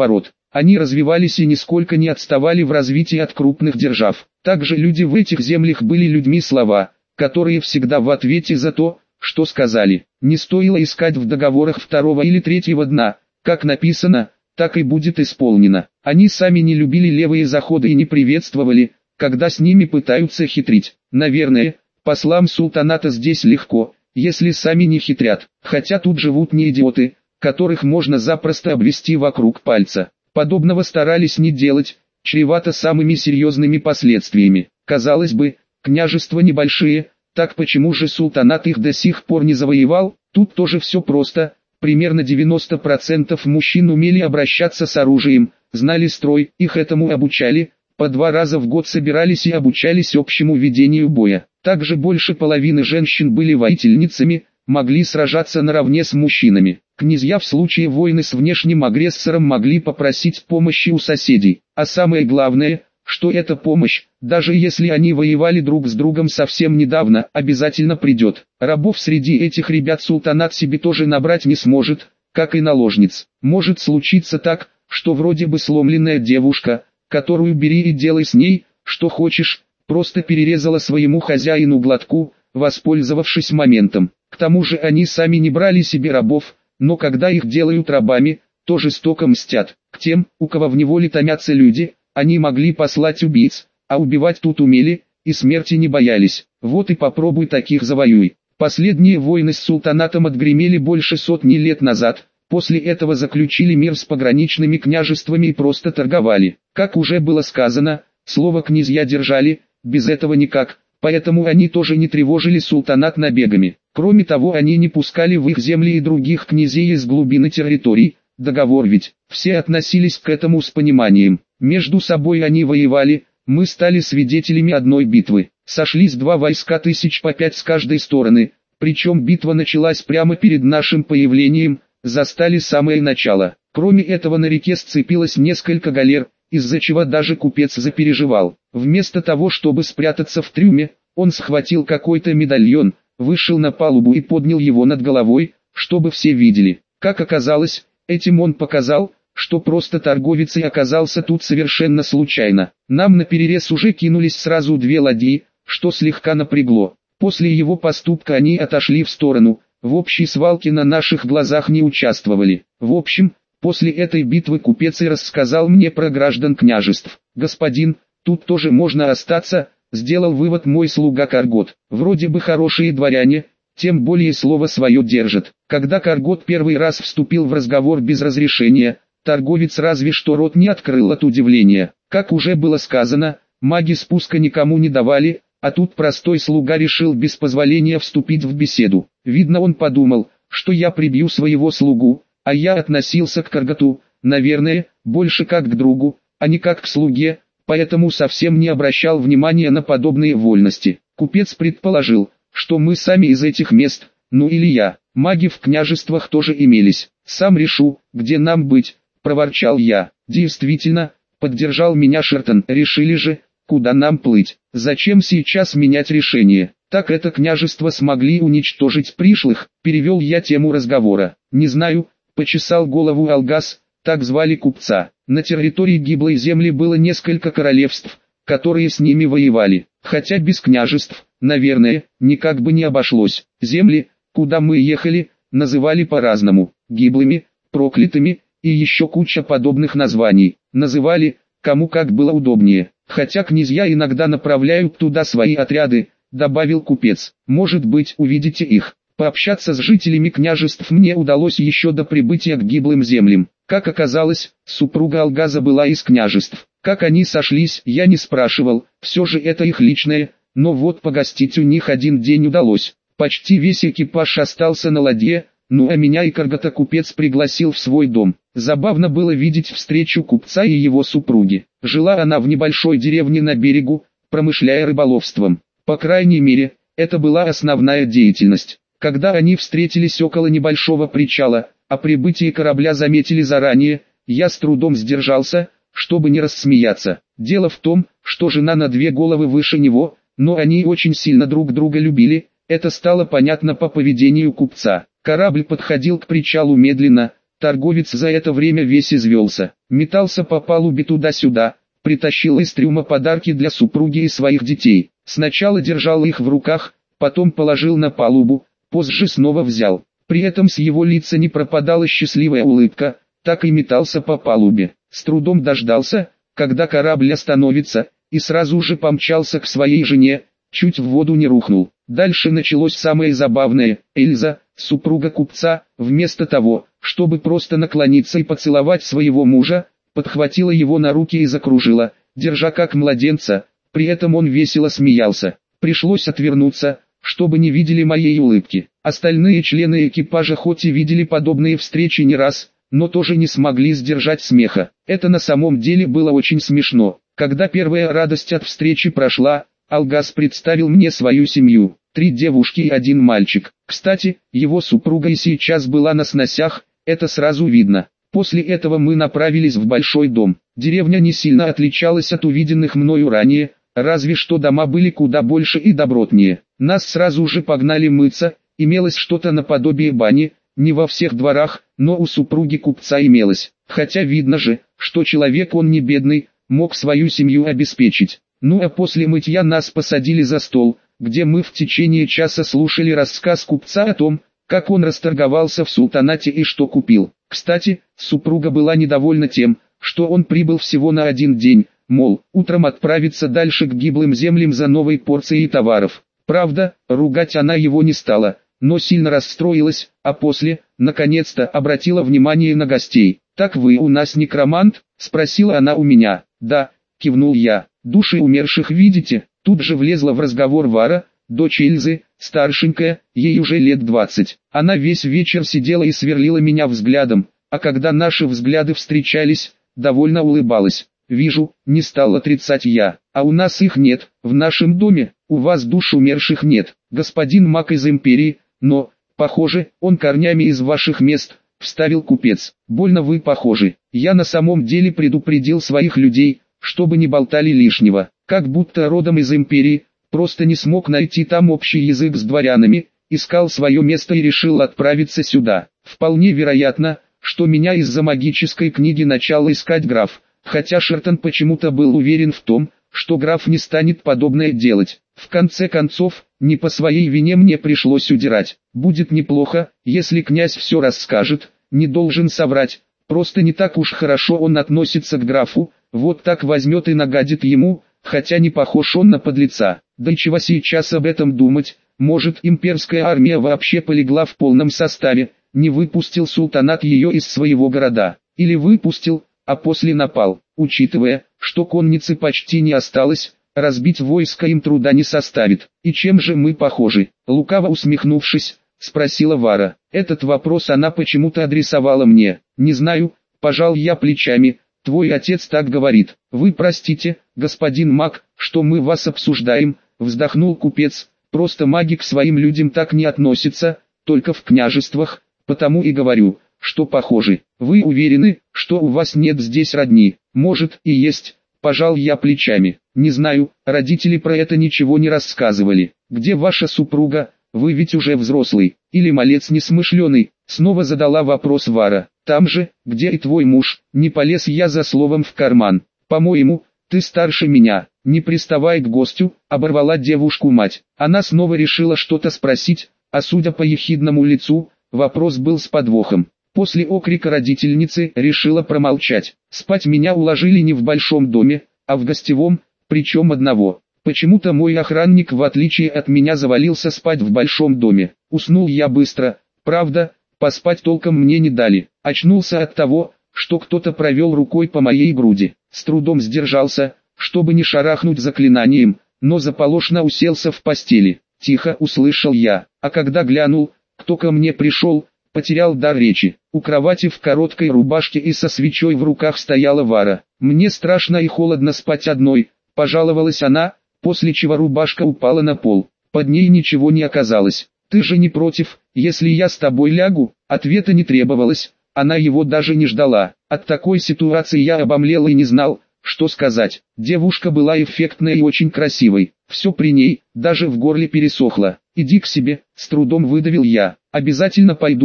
Они развивались и нисколько не отставали в развитии от крупных держав. Также люди в этих землях были людьми слова, которые всегда в ответе за то, что сказали. Не стоило искать в договорах второго или третьего дна, как написано, так и будет исполнено. Они сами не любили левые заходы и не приветствовали, когда с ними пытаются хитрить. Наверное, послам султаната здесь легко, если сами не хитрят, хотя тут живут не идиоты, которых можно запросто обвести вокруг пальца. Подобного старались не делать, чревато самыми серьезными последствиями. Казалось бы, княжества небольшие, так почему же султанат их до сих пор не завоевал? Тут тоже все просто. Примерно девяносто процентов мужчин умели обращаться с оружием, знали строй, их этому обучали, по два раза в год собирались и обучались общему ведению боя. Также больше половины женщин были воительницами, могли сражаться наравне с мужчинами. Князья в случае войны с внешним агрессором могли попросить помощи у соседей. А самое главное, что эта помощь, даже если они воевали друг с другом совсем недавно, обязательно придет. Рабов среди этих ребят султанат себе тоже набрать не сможет, как и наложниц. Может случиться так, что вроде бы сломленная девушка, которую бери и делай с ней, что хочешь, просто перерезала своему хозяину глотку, воспользовавшись моментом. К тому же они сами не брали себе рабов, но когда их делают рабами, то жестоко мстят. К тем, у кого в неволе томятся люди, они могли послать убийц, а убивать тут умели, и смерти не боялись. Вот и попробуй таких завоюй. Последние войны с султанатом отгремели больше сотни лет назад, после этого заключили мир с пограничными княжествами и просто торговали. Как уже было сказано, слово князья держали, без этого никак, поэтому они тоже не тревожили султанат набегами. Кроме того, они не пускали в их земли и других князей из глубины территорий. Договор ведь, все относились к этому с пониманием. Между собой они воевали, мы стали свидетелями одной битвы. Сошлись два войска тысяч по пять с каждой стороны, причем битва началась прямо перед нашим появлением, застали самое начало. Кроме этого на реке сцепилось несколько галер, из-за чего даже купец запереживал. Вместо того, чтобы спрятаться в трюме, он схватил какой-то медальон, вышел на палубу и поднял его над головой, чтобы все видели. Как оказалось, этим он показал, что просто торговец и оказался тут совершенно случайно. Нам наперерез уже кинулись сразу две ладьи, что слегка напрягло. После его поступка они отошли в сторону, в общей свалке на наших глазах не участвовали. В общем, после этой битвы купец и рассказал мне про граждан княжеств. «Господин, тут тоже можно остаться», — сделал вывод мой слуга Каргот. «Вроде бы хорошие дворяне, тем более слово свое держат». Когда Каргот первый раз вступил в разговор без разрешения, торговец разве что рот не открыл от удивления. Как уже было сказано, маги спуска никому не давали, а тут простой слуга решил без позволения вступить в беседу. Видно, он подумал, что я прибью своего слугу, а я относился к Карготу, наверное, больше как к другу, а не как к слуге, поэтому совсем не обращал внимания на подобные вольности. Купец предположил, что мы сами из этих мест, ну или я. Маги в княжествах тоже имелись. «Сам решу, где нам быть», — проворчал я. «Действительно», — поддержал меня Шертон. «Решили же, куда нам плыть. Зачем сейчас менять решение? Так это княжество смогли уничтожить пришлых», — перевел я тему разговора. «Не знаю», — почесал голову Алгас, так звали купца. На территории гиблой земли было несколько королевств, которые с ними воевали. Хотя без княжеств, наверное, никак бы не обошлось. Земли, куда мы ехали, называли по-разному, гиблыми, проклятыми, и еще куча подобных названий. Называли, кому как было удобнее. Хотя князья иногда направляют туда свои отряды, добавил купец. Может быть, увидите их. Пообщаться с жителями княжеств мне удалось еще до прибытия к гиблым землям. Как оказалось, супруга Алгаза была из княжеств. Как они сошлись, я не спрашивал, все же это их личное, но вот погостить у них один день удалось. Почти весь экипаж остался на ладье, ну а меня и Каргота купец пригласил в свой дом. Забавно было видеть встречу купца и его супруги. Жила она в небольшой деревне на берегу, промышляя рыболовством. По крайней мере, это была основная деятельность. Когда они встретились около небольшого причала, о прибытии корабля заметили заранее, я с трудом сдержался, чтобы не рассмеяться. Дело в том, что жена на две головы выше него, но они очень сильно друг друга любили, это стало понятно по поведению купца. Корабль подходил к причалу медленно, Торговец за это время весь извелся, метался по палубе туда-сюда, притащил из трюма подарки для супруги и своих детей. Сначала держал их в руках, потом положил на палубу, позже снова взял. При этом с его лица не пропадала счастливая улыбка, так и метался по палубе. С трудом дождался, когда корабль остановится, и сразу же помчался к своей жене, чуть в воду не рухнул. Дальше началось самое забавное. Эльза, супруга купца, вместо того, чтобы просто наклониться и поцеловать своего мужа, подхватила его на руки и закружила, держа как младенца, при этом он весело смеялся. Пришлось отвернуться, чтобы не видели моей улыбки. Остальные члены экипажа хоть и видели подобные встречи не раз, но тоже не смогли сдержать смеха. Это на самом деле было очень смешно. Когда первая радость от встречи прошла, Алгас представил мне свою семью. Три девушки и один мальчик. Кстати, его супруга и сейчас была на сносях, это сразу видно. После этого мы направились в большой дом. Деревня не сильно отличалась от увиденных мною ранее, разве что дома были куда больше и добротнее. Нас сразу же погнали мыться, имелось что-то наподобие бани, не во всех дворах, но у супруги купца имелось. Хотя видно же, что человек он не бедный, мог свою семью обеспечить. Ну а после мытья нас посадили за стол, где мы в течение часа слушали рассказ купца о том, как он расторговался в султанате и что купил. Кстати, супруга была недовольна тем, что он прибыл всего на один день, мол, утром отправиться дальше к гиблым землям за новой порцией товаров. Правда, ругать она его не стала, но сильно расстроилась, а после, наконец-то, обратила внимание на гостей. «Так вы у нас некромант?» – спросила она у меня. «Да», – кивнул я. «Души умерших видите?» Тут же влезла в разговор Вара, дочь Эльзы, старшенькая, ей уже лет двадцать. Она весь вечер сидела и сверлила меня взглядом, а когда наши взгляды встречались, довольно улыбалась. «Вижу», — не стал отрицать я, — «а у нас их нет, в нашем доме, у вас душ умерших нет, господин маг из Империи, но, похоже, он корнями из ваших мест», — вставил купец. «Больно вы похожи. Я на самом деле предупредил своих людей, чтобы не болтали лишнего, как будто родом из Империи, просто не смог найти там общий язык с дворянами, искал свое место и решил отправиться сюда. Вполне вероятно, что меня из-за магической книги начал искать граф, хотя Шертон почему-то был уверен в том, что граф не станет подобное делать. В конце концов, не по своей вине мне пришлось удирать. Будет неплохо, если князь все расскажет, не должен соврать, просто не так уж хорошо он относится к графу, вот так возьмет и нагадит ему, хотя не похож он на подлеца. Да и чего сейчас об этом думать, может имперская армия вообще полегла в полном составе, не выпустил султанат ее из своего города, или выпустил, а после напал. Учитывая, что конницы почти не осталось, разбить войско им труда не составит. И чем же мы похожи? Лукаво усмехнувшись, спросила Вара. Этот вопрос она почему-то адресовала мне. Не знаю, пожал я плечами. Твой отец так говорит. Вы простите, господин маг, что мы вас обсуждаем, вздохнул купец. Просто маги к своим людям так не относятся, только в княжествах, потому и говорю, что похожи. Вы уверены, что у вас нет здесь родни? Может и есть, пожал я плечами. Не знаю, родители про это ничего не рассказывали. Где ваша супруга? Вы ведь уже взрослый, или малец несмышленый? Снова задала вопрос Вара. Там же, где и твой муж, не полез я за словом в карман. По-моему, ты старше меня. Не приставай к гостю, оборвала девушку мать. Она снова решила что-то спросить, а судя по ехидному лицу, вопрос был с подвохом. После окрика родительницы решила промолчать. Спать меня уложили не в большом доме, а в гостевом, причем одного. Почему-то мой охранник в отличие от меня завалился спать в большом доме. Уснул я быстро, правда, поспать толком мне не дали. Очнулся от того, что кто-то провел рукой по моей груди. С трудом сдержался, чтобы не шарахнуть заклинанием, но заполошно уселся в постели. Тихо услышал я, а когда глянул, кто ко мне пришел, потерял дар речи. У кровати в короткой рубашке и со свечой в руках стояла Вара. Мне страшно и холодно спать одной, пожаловалась она, после чего рубашка упала на пол. Под ней ничего не оказалось. Ты же не против, если я с тобой лягу? Ответа не требовалось, она его даже не ждала. От такой ситуации я обомлел и не знал, что сказать. Девушка была эффектной и очень красивой. Все при ней, даже в горле пересохло. Иди к себе, с трудом выдавил я. Обязательно пойду,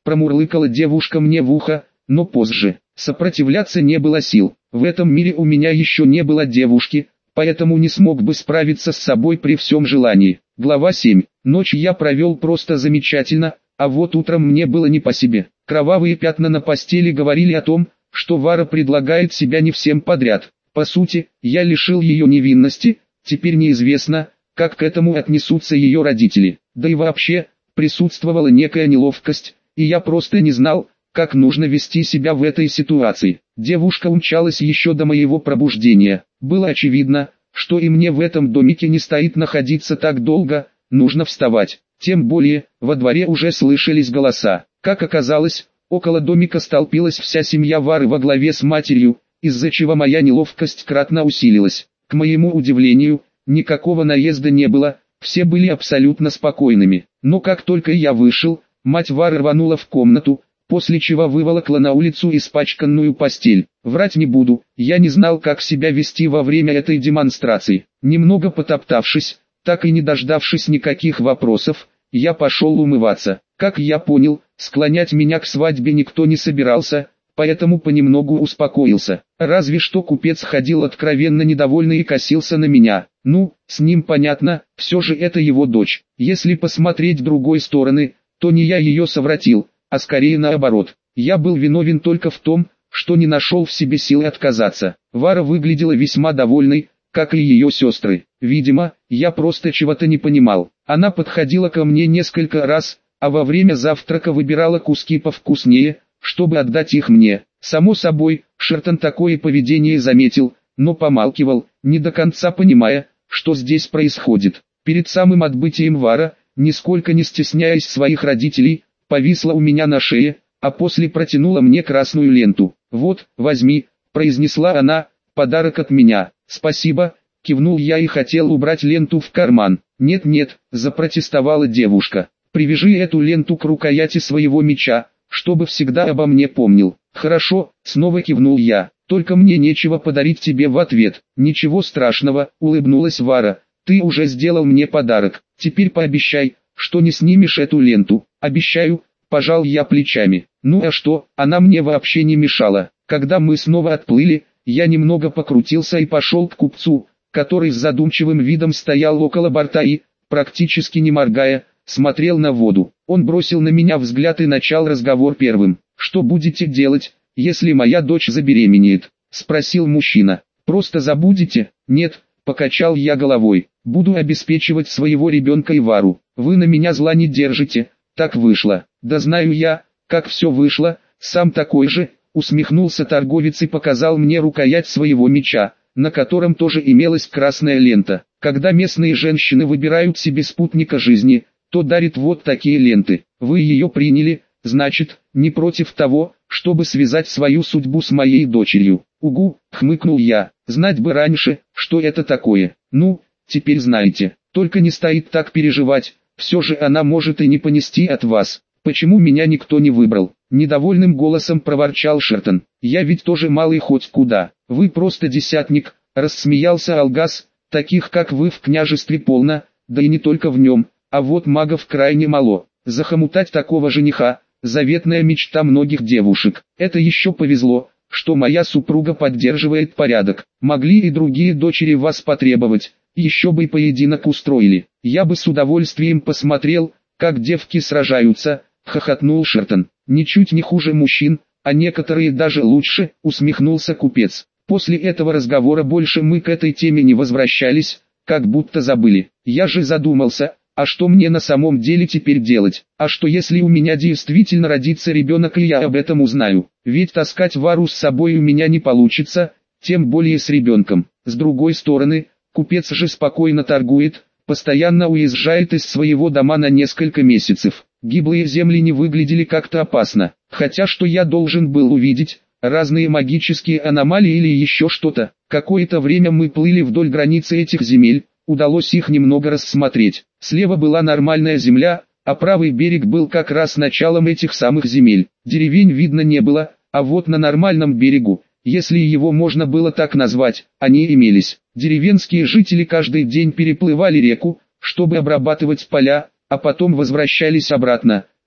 промурлыкала девушка мне в ухо, но позже. Сопротивляться не было сил. В этом мире у меня еще не было девушки, поэтому не смог бы справиться с собой при всем желании. Глава семь. Ночь я провел просто замечательно, а вот утром мне было не по себе. Кровавые пятна на постели говорили о том, что Вара предлагает себя не всем подряд. По сути, я лишил ее невинности, теперь неизвестно, как к этому отнесутся ее родители. Да и вообще, присутствовала некая неловкость, и я просто не знал, как нужно вести себя в этой ситуации. Девушка умчалась еще до моего пробуждения. Было очевидно, что и мне в этом домике не стоит находиться так долго, нужно вставать. Тем более, во дворе уже слышались голоса. Как оказалось, около домика столпилась вся семья Вары во главе с матерью, из-за чего моя неловкость кратно усилилась. К моему удивлению, никакого наезда не было, все были абсолютно спокойными. Но как только я вышел, мать Вары рванула в комнату, после чего выволокла на улицу испачканную постель. Врать не буду, я не знал, как себя вести во время этой демонстрации. Немного потоптавшись, так и не дождавшись никаких вопросов, я пошел умываться. Как я понял, склонять меня к свадьбе никто не собирался, поэтому понемногу успокоился. Разве что купец ходил откровенно недовольный и косился на меня. Ну, с ним понятно, все же это его дочь. Если посмотреть другой стороны, то не я ее совратил, а скорее наоборот. Я был виновен только в том, что не нашел в себе силы отказаться. Вара выглядела весьма довольной, как и ее сестры. Видимо, я просто чего-то не понимал. Она подходила ко мне несколько раз, а во время завтрака выбирала куски повкуснее, чтобы отдать их мне. Само собой, Шертон такое поведение заметил, но помалкивал, не до конца понимая, что здесь происходит. Перед самым отбытием Вара, нисколько не стесняясь своих родителей, повисла у меня на шее, а после протянула мне красную ленту. «Вот, возьми», — произнесла она, — «подарок от меня». «Спасибо», — кивнул я и хотел убрать ленту в карман. «Нет-нет», — запротестовала девушка, — «привяжи эту ленту к рукояти своего меча, чтобы всегда обо мне помнил». «Хорошо», — снова кивнул я, — «только мне нечего подарить тебе в ответ». «Ничего страшного», — улыбнулась Вара, — «ты уже сделал мне подарок, теперь пообещай, что не снимешь эту ленту». «Обещаю», — пожал я плечами. Ну а что, она мне вообще не мешала. Когда мы снова отплыли, я немного покрутился и пошел к купцу, который с задумчивым видом стоял около борта и, практически не моргая, смотрел на воду. Он бросил на меня взгляд и начал разговор первым. «Что будете делать, если моя дочь забеременеет?» — спросил мужчина. «Просто забудете?» «Нет», — покачал я головой. «Буду обеспечивать своего ребенка и Вару. Вы на меня зла не держите». «Так вышло». «Да знаю я, как все вышло, сам такой же», — усмехнулся торговец и показал мне рукоять своего меча, на котором тоже имелась красная лента. Когда местные женщины выбирают себе спутника жизни, то дарят вот такие ленты. Вы ее приняли, значит, не против того, чтобы связать свою судьбу с моей дочерью. «Угу», — хмыкнул я, — «знать бы раньше, что это такое». «Ну, теперь знаете, только не стоит так переживать, все же она может и не понести от вас». «Почему меня никто не выбрал?» — недовольным голосом проворчал Шертон. «Я ведь тоже малый хоть куда. Вы просто десятник», — рассмеялся Алгас, — «таких как вы в княжестве полно, да и не только в нем, а вот магов крайне мало. Захомутать такого жениха — заветная мечта многих девушек. Это еще повезло, что моя супруга поддерживает порядок. Могли и другие дочери вас потребовать, еще бы и поединок устроили. Я бы с удовольствием посмотрел, как девки сражаются», — хохотнул Шертон. «Ничуть не хуже мужчин, а некоторые даже лучше», — усмехнулся купец. После этого разговора больше мы к этой теме не возвращались, как будто забыли. Я же задумался, а что мне на самом деле теперь делать? А что если у меня действительно родится ребенок и я об этом узнаю? Ведь таскать Вару с собой у меня не получится, тем более с ребенком. С другой стороны, купец же спокойно торгует, постоянно уезжает из своего дома на несколько месяцев. Гиблые земли не выглядели как-то опасно. Хотя что я должен был увидеть? Разные магические аномалии или еще что-то. Какое-то время мы плыли вдоль границы этих земель, удалось их немного рассмотреть. Слева была нормальная земля, а правый берег был как раз началом этих самых земель. Деревень видно не было, а вот на нормальном берегу, если его можно было так назвать, они имелись. Деревенские жители каждый день переплывали реку, чтобы обрабатывать поля, а потом возвращались обратно,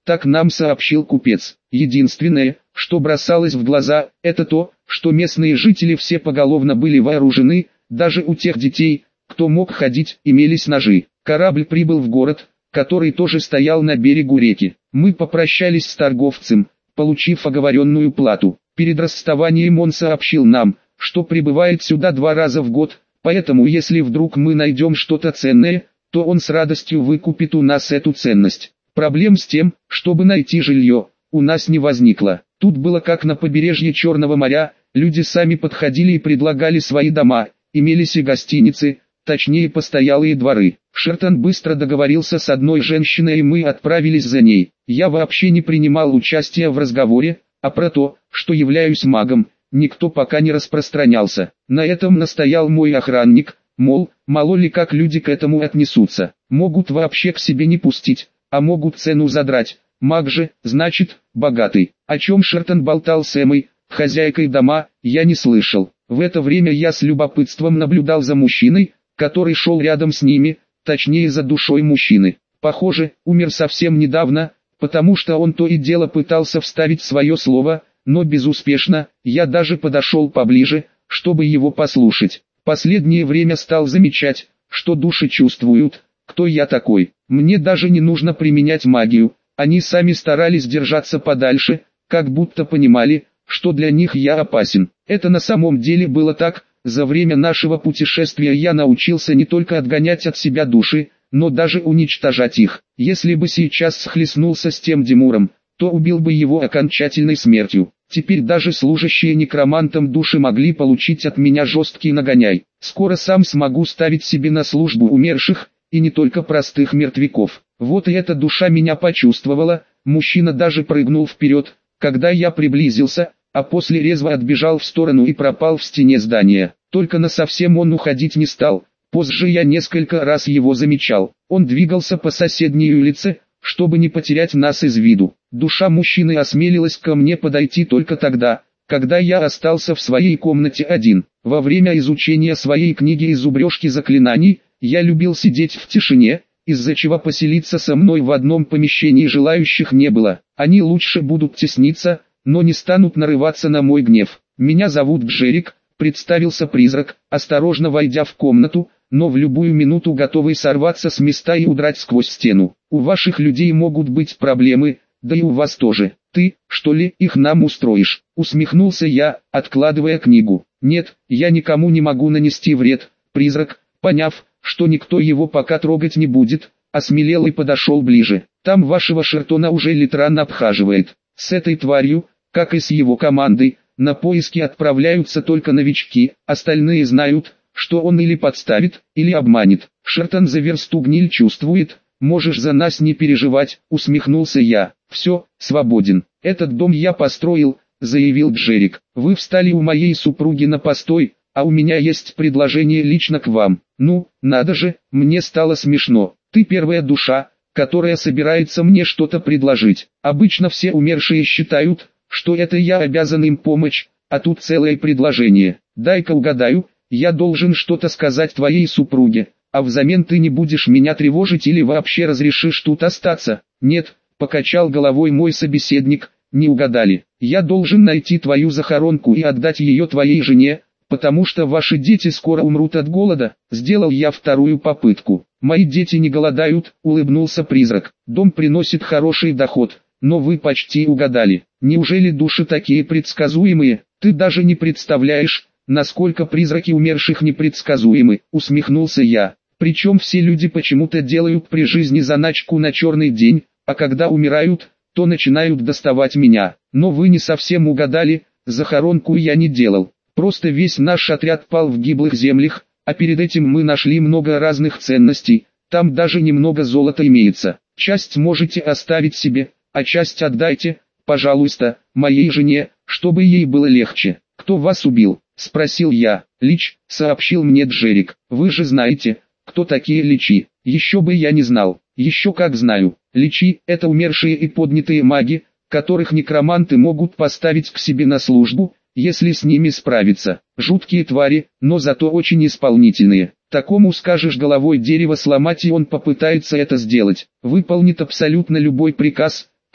Так нам сообщил купец. Единственное, что бросалось в глаза, это то, что местные жители все поголовно были вооружены, даже у тех детей, кто мог ходить, имелись ножи. Корабль прибыл в город, который тоже стоял на берегу реки. Мы попрощались с торговцем, получив оговоренную плату. Перед расставанием он сообщил нам, что прибывает сюда два раза в год, поэтому если вдруг мы найдем что-то ценное, то он с радостью выкупит у нас эту ценность. Проблем с тем, чтобы найти жилье, у нас не возникло. Тут было как на побережье Черного моря, люди сами подходили и предлагали свои дома, имелись и гостиницы, точнее постоялые дворы. Шертон быстро договорился с одной женщиной и мы отправились за ней. Я вообще не принимал участия в разговоре, а про то, что являюсь магом, никто пока не распространялся. На этом настоял мой охранник, мол, мало ли как люди к этому отнесутся. Могут вообще к себе не пустить, а могут цену задрать. Маг же, значит, богатый. О чем Шертон болтал с Эммой, хозяйкой дома, я не слышал. В это время я с любопытством наблюдал за мужчиной, который шел рядом с ними, точнее за душой мужчины. Похоже, умер совсем недавно, потому что он то и дело пытался вставить свое слово, но безуспешно. Я даже подошел поближе, чтобы его послушать. Последнее время стал замечать, что души чувствуют, кто я такой. Мне даже не нужно применять магию, они сами старались держаться подальше, как будто понимали, что для них я опасен. Это на самом деле было так. За время нашего путешествия я научился не только отгонять от себя души, но даже уничтожать их. Если бы сейчас схлестнулся с тем Димуром, то убил бы его окончательной смертью. Теперь даже служащие некромантам души могли получить от меня жесткий нагоняй. Скоро сам смогу ставить себе на службу умерших, и не только простых мертвяков. Вот и эта душа меня почувствовала, мужчина даже прыгнул вперед, когда я приблизился, а после резво отбежал в сторону и пропал в стене здания. Только насовсем он уходить не стал. Позже я несколько раз его замечал. Он двигался по соседней улице, чтобы не потерять нас из виду. Душа мужчины осмелилась ко мне подойти только тогда, когда я остался в своей комнате один. Во время изучения своей книги из зубрежки заклинаний, я любил сидеть в тишине, из-за чего поселиться со мной в одном помещении желающих не было. Они лучше будут тесниться, но не станут нарываться на мой гнев. Меня зовут Джерик, представился призрак, осторожно войдя в комнату, но в любую минуту готовый сорваться с места и удрать сквозь стену. У ваших людей могут быть проблемы, да и у вас тоже. Ты, что ли, их нам устроишь? Усмехнулся я, откладывая книгу. Нет, я никому не могу нанести вред. Призрак, поняв, что никто его пока трогать не будет, осмелел и подошел ближе. Там вашего Шертона уже Литран обхаживает. С этой тварью, как и с его командой, на поиски отправляются только новички, остальные знают, что он или подставит, или обманет. Шертон за версту гниль чувствует, можешь за нас не переживать, усмехнулся я. Все, свободен. Этот дом я построил, заявил Джерик. Вы встали у моей супруги на постой, а у меня есть предложение лично к вам. Ну, надо же, мне стало смешно. Ты первая душа, которая собирается мне что-то предложить. Обычно все умершие считают, что это я обязан им помочь, а тут целое предложение. Дай-ка угадаю, я должен что-то сказать твоей супруге, а взамен ты не будешь меня тревожить или вообще разрешишь тут остаться. Нет, покачал головой мой собеседник, не угадали. Я должен найти твою захоронку и отдать ее твоей жене, потому что ваши дети скоро умрут от голода. Сделал я вторую попытку. Мои дети не голодают, улыбнулся призрак. Дом приносит хороший доход, но вы почти угадали. Неужели души такие предсказуемые? Ты даже не представляешь, насколько призраки умерших непредсказуемы, усмехнулся я. Причем все люди почему-то делают при жизни заначку на черный день, а когда умирают, то начинают доставать меня. Но вы не совсем угадали, захоронку я не делал. Просто весь наш отряд пал в гиблых землях, а перед этим мы нашли много разных ценностей, там даже немного золота имеется. Часть можете оставить себе, а часть отдайте, пожалуйста, моей жене, чтобы ей было легче. Кто вас убил? Спросил я. Лич, сообщил мне Джерик. Вы же знаете, кто такие личи. Еще бы я не знал. Еще как знаю. Личи – это умершие и поднятые маги, которых некроманты могут поставить к себе на службу, если с ними справиться. Жуткие твари, но зато очень исполнительные. Такому скажешь головой дерево сломать, и он попытается это сделать. Выполнит абсолютно любой приказ,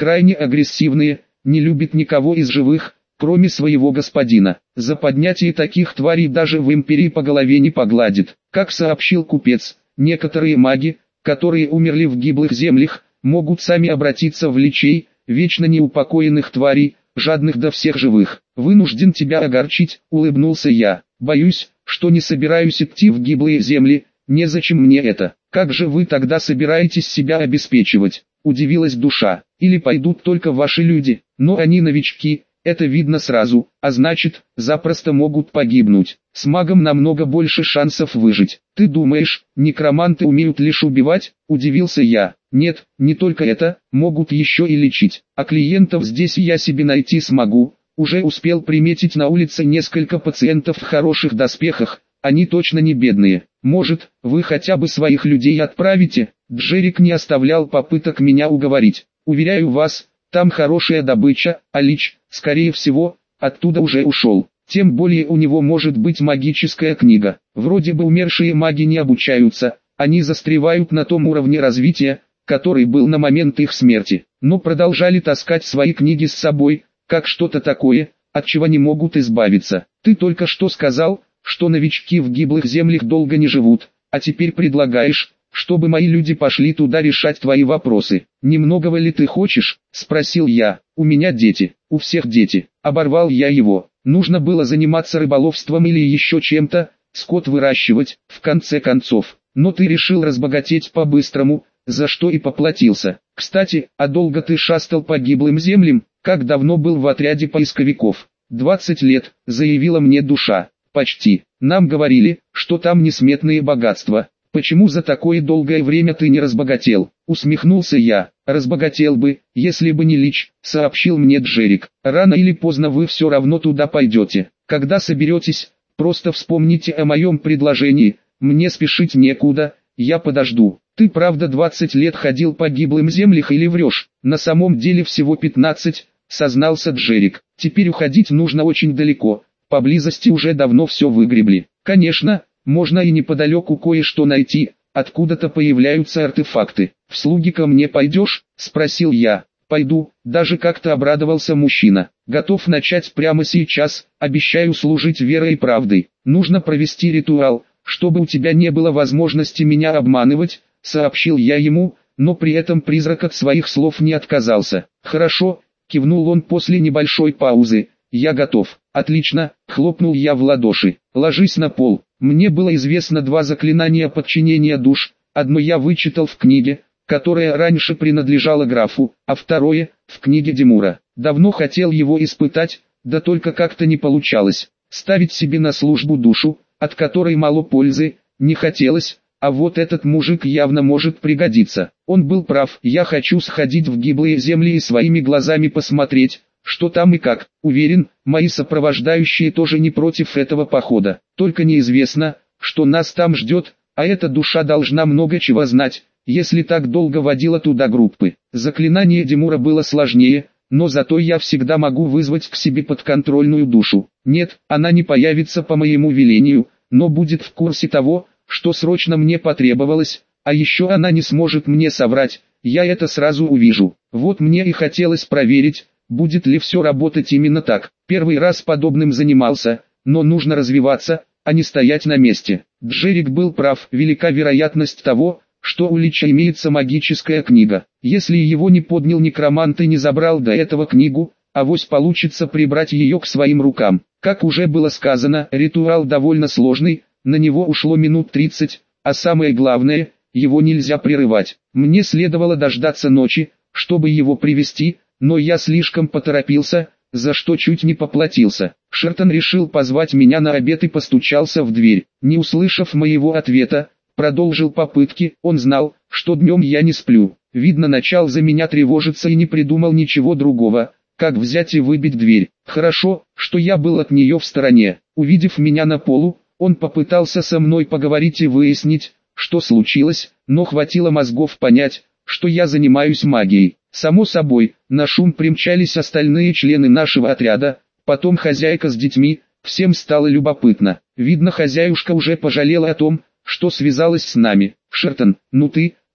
крайне агрессивные, не любит никого из живых, кроме своего господина. За поднятие таких тварей даже в империи по голове не погладит. Как сообщил купец, некоторые маги, которые умерли в гиблых землях, могут сами обратиться в личей, вечно неупокоенных тварей, жадных до всех живых. «Вынужден тебя огорчить», — улыбнулся я. «Боюсь, что не собираюсь идти в гиблые земли, незачем мне это». «Как же вы тогда собираетесь себя обеспечивать?» — удивилась душа. «Или пойдут только ваши люди, но они новички, это видно сразу, а значит, запросто могут погибнуть. С магом намного больше шансов выжить». «Ты думаешь, некроманты умеют лишь убивать?» — удивился я. «Нет, не только это, могут еще и лечить. А клиентов здесь я себе найти смогу. Уже успел приметить на улице несколько пациентов в хороших доспехах, они точно не бедные. Может, вы хотя бы своих людей отправите?» Джерик не оставлял попыток меня уговорить. «Уверяю вас, там хорошая добыча, а Лич, скорее всего, оттуда уже ушел. Тем более у него может быть магическая книга. Вроде бы умершие маги не обучаются, они застревают на том уровне развития, который был на момент их смерти, но продолжали таскать свои книги с собой, как что-то такое, от чего не могут избавиться. Ты только что сказал, что новички в гиблых землях долго не живут, а теперь предлагаешь, чтобы мои люди пошли туда решать твои вопросы. «Немногого ли ты хочешь?» – спросил я. «У меня дети, у всех дети». Оборвал я его. Нужно было заниматься рыболовством или еще чем-то, скот выращивать, в конце концов. Но ты решил разбогатеть по-быстрому, за что и поплатился. Кстати, а долго ты шастал по гиблым землям? Как давно был в отряде поисковиков? «Двадцать лет», — заявила мне душа. «Почти. Нам говорили, что там несметные богатства. Почему за такое долгое время ты не разбогател?» Усмехнулся я. «Разбогател бы, если бы не Лич», — сообщил мне Джерик. «Рано или поздно вы все равно туда пойдете. Когда соберетесь, просто вспомните о моем предложении, мне спешить некуда, я подожду». «Ты правда двадцать лет ходил по гиблым землях или врешь?» «На самом деле всего пятнадцать», — сознался Джерик. «Теперь уходить нужно очень далеко, поблизости уже давно все выгребли. Конечно, можно и неподалеку кое-что найти, откуда-то появляются артефакты. В слуги ко мне пойдешь?» — спросил я. «Пойду», — даже как-то обрадовался мужчина. «Готов начать прямо сейчас, обещаю служить верой и правдой. Нужно провести ритуал, чтобы у тебя не было возможности меня обманывать», — сообщил я ему, но при этом призрак от своих слов не отказался. «Хорошо», — кивнул он после небольшой паузы, — «я готов». «Отлично», — хлопнул я в ладоши. «Ложись на пол». Мне было известно два заклинания подчинения душ, одно я вычитал в книге, которая раньше принадлежала графу, а второе — в книге Демура. Давно хотел его испытать, да только как-то не получалось. Ставить себе на службу душу, от которой мало пользы, не хотелось. А вот этот мужик явно может пригодиться. Он был прав. Я хочу сходить в гиблые земли и своими глазами посмотреть, что там и как. Уверен, мои сопровождающие тоже не против этого похода. Только неизвестно, что нас там ждет, а эта душа должна много чего знать, если так долго водила туда группы. Заклинание Демура было сложнее, но зато я всегда могу вызвать к себе подконтрольную душу. Нет, она не появится по моему велению, но будет в курсе того, что срочно мне потребовалось, а еще она не сможет мне соврать, я это сразу увижу. Вот мне и хотелось проверить, будет ли все работать именно так. Первый раз подобным занимался, но нужно развиваться, а не стоять на месте. Джерик был прав, велика вероятность того, что у Лича имеется магическая книга. Если его не поднял некромант и не забрал до этого книгу, авось получится прибрать ее к своим рукам. Как уже было сказано, ритуал довольно сложный, на него ушло минут тридцать, а самое главное, его нельзя прерывать. Мне следовало дождаться ночи, чтобы его привести, но я слишком поторопился, за что чуть не поплатился. Шертон решил позвать меня на обед и постучался в дверь. Не услышав моего ответа, продолжил попытки. Он знал, что днем я не сплю. Видно, начал за меня тревожиться и не придумал ничего другого, как взять и выбить дверь. Хорошо, что я был от нее в стороне. Увидев меня на полу, он попытался со мной поговорить и выяснить, что случилось, но хватило мозгов понять, что я занимаюсь магией. Само собой, на шум примчались остальные члены нашего отряда, потом хозяйка с детьми, всем стало любопытно. Видно, хозяюшка уже пожалела о том, что связалась с нами. «Шертон, ну ты,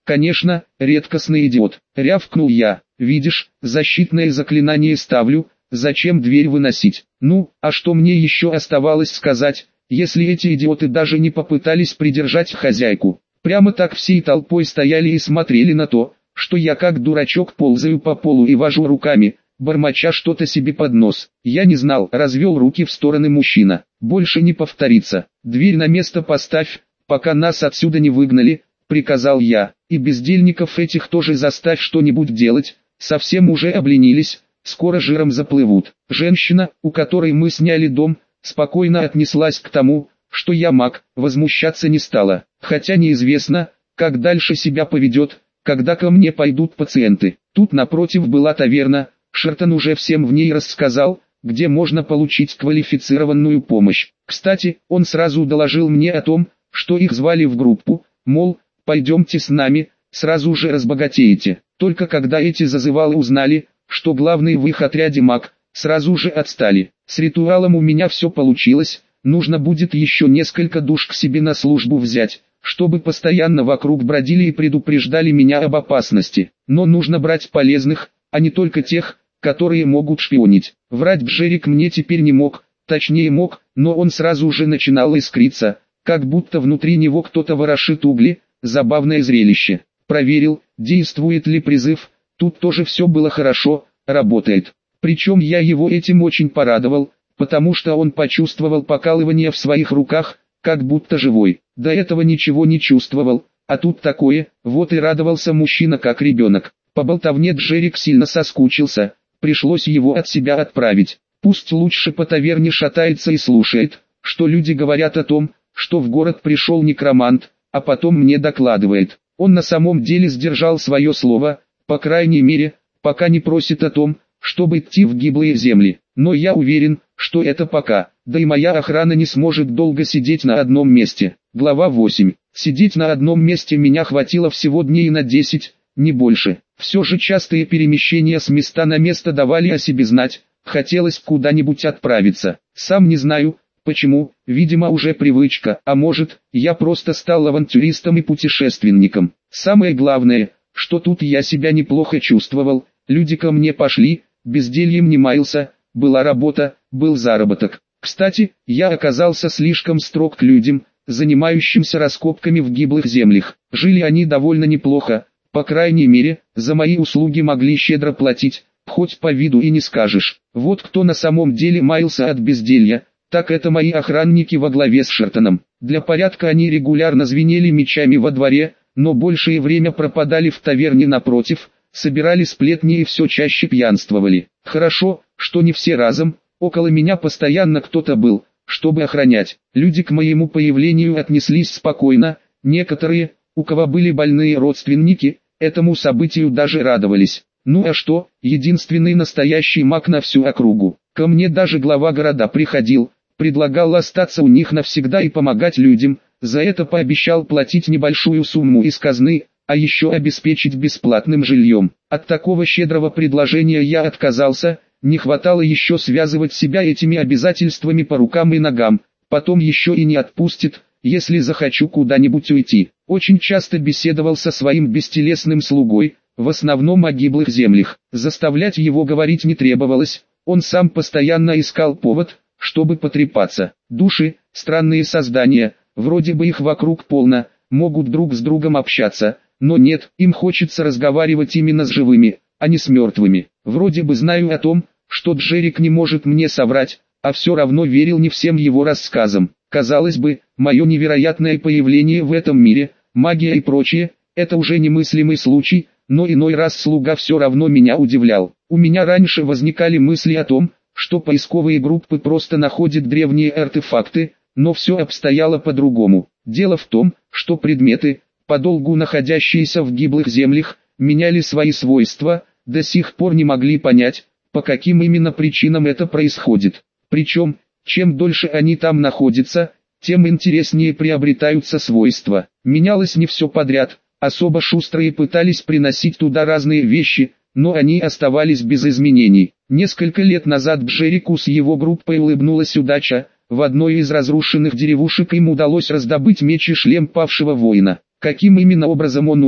Конечно, редкостный идиот. Рявкнул я. Видишь, защитное заклинание ставлю, зачем дверь выносить? Ну, а что мне еще оставалось сказать, если эти идиоты даже не попытались придержать хозяйку? Прямо так всей толпой стояли и смотрели на то, что я как дурачок ползаю по полу и вожу руками, бормоча что-то себе под нос. Я не знал, развел руки в стороны мужчина. Больше не повторится. Дверь на место поставь, пока нас отсюда не выгнали, приказал я. И бездельников этих тоже заставь что-нибудь делать, совсем уже обленились, скоро жиром заплывут. Женщина, у которой мы сняли дом, спокойно отнеслась к тому, что я маг, возмущаться не стала. Хотя неизвестно, как дальше себя поведет, когда ко мне пойдут пациенты. Тут напротив была таверна, Шертон уже всем в ней рассказал, где можно получить квалифицированную помощь. Кстати, он сразу доложил мне о том, что их звали в группу, мол, пойдемте с нами, сразу же разбогатеете. Только когда эти зазывалы узнали, что главный в их отряде маг, сразу же отстали. С ритуалом у меня все получилось, нужно будет еще несколько душ к себе на службу взять, чтобы постоянно вокруг бродили и предупреждали меня об опасности. Но нужно брать полезных, а не только тех, которые могут шпионить. Врать Джерик мне теперь не мог, точнее мог, но он сразу же начинал искриться, как будто внутри него кто-то ворошит угли. Забавное зрелище. Проверил, действует ли призыв, тут тоже все было хорошо, работает. Причем я его этим очень порадовал, потому что он почувствовал покалывание в своих руках, как будто живой. До этого ничего не чувствовал, а тут такое, вот и радовался мужчина как ребенок. По болтовне Джерик сильно соскучился, пришлось его от себя отправить. Пусть лучше по таверне шатается и слушает, что люди говорят о том, что в город пришел некромант, а потом мне докладывает. Он на самом деле сдержал свое слово, по крайней мере, пока не просит о том, чтобы идти в гиблые земли. Но я уверен, что это пока, да и моя охрана не сможет долго сидеть на одном месте. Глава восемь. Сидеть на одном месте меня хватило всего дней на десять, не больше. Все же частые перемещения с места на место давали о себе знать, хотелось куда-нибудь отправиться. Сам не знаю, почему, видимо уже привычка, а может, я просто стал авантюристом и путешественником. Самое главное, что тут я себя неплохо чувствовал, люди ко мне пошли, бездельем не маялся, была работа, был заработок. Кстати, я оказался слишком строг к людям, занимающимся раскопками в гиблых землях. Жили они довольно неплохо, по крайней мере, за мои услуги могли щедро платить, хоть по виду и не скажешь. Вот кто на самом деле маялся от безделья, так это мои охранники во главе с Шертоном. Для порядка они регулярно звенели мечами во дворе, но большее время пропадали в таверне напротив, собирали сплетни и все чаще пьянствовали. Хорошо, что не все разом, около меня постоянно кто-то был, чтобы охранять. Люди к моему появлению отнеслись спокойно, некоторые, у кого были больные родственники, этому событию даже радовались. Ну а что, единственный настоящий маг на всю округу. Ко мне даже глава города приходил, предлагал остаться у них навсегда и помогать людям, за это пообещал платить небольшую сумму из казны, а еще обеспечить бесплатным жильем. От такого щедрого предложения я отказался, не хватало еще связывать себя этими обязательствами по рукам и ногам, потом еще и не отпустит, если захочу куда-нибудь уйти. Очень часто беседовал со своим бестелесным слугой, в основном о гиблых землях. Заставлять его говорить не требовалось, он сам постоянно искал повод, чтобы потрепаться. Души, странные создания, вроде бы их вокруг полно, могут друг с другом общаться, но нет, им хочется разговаривать именно с живыми, а не с мертвыми. Вроде бы знаю о том, что Джерик не может мне соврать, а все равно верил не всем его рассказам. Казалось бы, мое невероятное появление в этом мире, магия и прочее, это уже немыслимый случай, но иной раз слуга все равно меня удивлял. У меня раньше возникали мысли о том, что поисковые группы просто находят древние артефакты, но все обстояло по-другому. Дело в том, что предметы, подолгу находящиеся в гиблых землях, меняли свои свойства, до сих пор не могли понять, по каким именно причинам это происходит. Причем, чем дольше они там находятся, тем интереснее приобретаются свойства. Менялось не все подряд, особо шустрые пытались приносить туда разные вещи, но они оставались без изменений. Несколько лет назад Джерику с его группой улыбнулась удача, в одной из разрушенных деревушек им удалось раздобыть меч и шлем павшего воина. Каким именно образом он умер,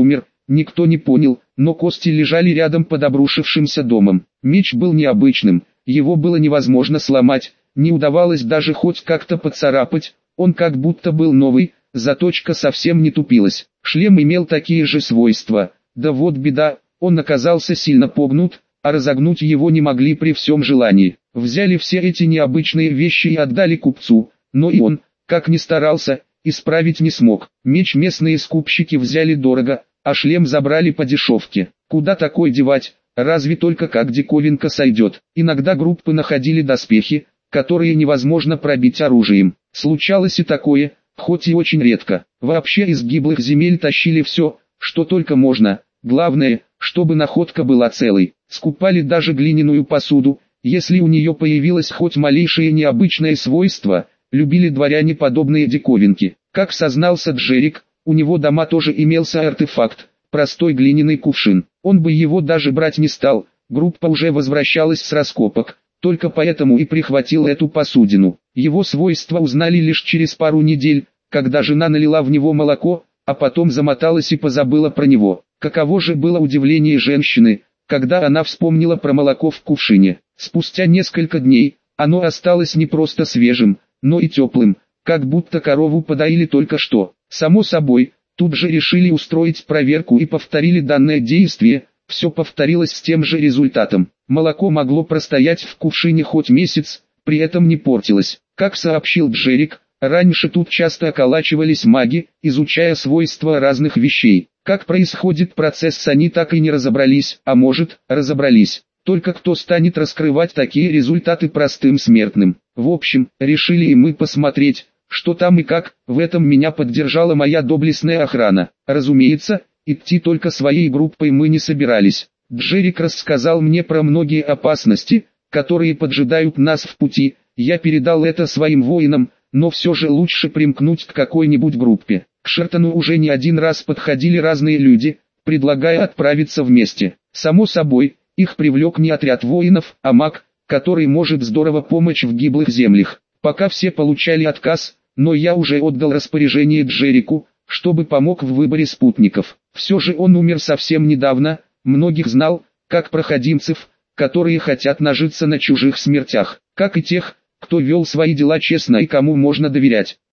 никто не понял, но кости лежали рядом под обрушившимся домом. Меч был необычным, его было невозможно сломать, не удавалось даже хоть как-то поцарапать, он как будто был новый, заточка совсем не тупилась. Шлем имел такие же свойства, да вот беда, он оказался сильно погнут, а разогнуть его не могли при всем желании. Взяли все эти необычные вещи и отдали купцу, но и он, как ни старался, исправить не смог. Меч местные скупщики взяли дорого, а шлем забрали по дешевке. Куда такой девать, разве только как диковинка сойдет. Иногда группы находили доспехи, которые невозможно пробить оружием. Случалось и такое, хоть и очень редко. Вообще из гиблых земель тащили все, что только можно, главное, чтобы находка была целой. Скупали даже глиняную посуду, если у нее появилось хоть малейшее необычное свойство, любили дворяне подобные диковинки. Как сознался Джерик, у него дома тоже имелся артефакт, простой глиняный кувшин. Он бы его даже брать не стал, группа уже возвращалась с раскопок, только поэтому и прихватил эту посудину. Его свойства узнали лишь через пару недель, когда жена налила в него молоко, а потом замоталась и позабыла про него. Каково же было удивление женщины, когда она вспомнила про молоко в кувшине. Спустя несколько дней, оно осталось не просто свежим, но и теплым, как будто корову подоили только что. Само собой, тут же решили устроить проверку и повторили данное действие, все повторилось с тем же результатом. Молоко могло простоять в кувшине хоть месяц, при этом не портилось. Как сообщил Джерик, раньше тут часто околачивались маги, изучая свойства разных вещей. Как происходит процесс, они так и не разобрались, а может, разобрались. Только кто станет раскрывать такие результаты простым смертным? В общем, решили и мы посмотреть, что там и как. В этом меня поддержала моя доблестная охрана. Разумеется, идти только своей группой мы не собирались. Джерик рассказал мне про многие опасности, которые поджидают нас в пути. Я передал это своим воинам, но все же лучше примкнуть к какой-нибудь группе. К Шертону уже не один раз подходили разные люди, предлагая отправиться вместе. Само собой, их привлек не отряд воинов, а маг, который может здорово помочь в гиблых землях. Пока все получали отказ, но я уже отдал распоряжение Джерику, чтобы помог в выборе спутников. Все же он умер совсем недавно, многих знал, как проходимцев, которые хотят нажиться на чужих смертях, как и тех, кто вел свои дела честно и кому можно доверять.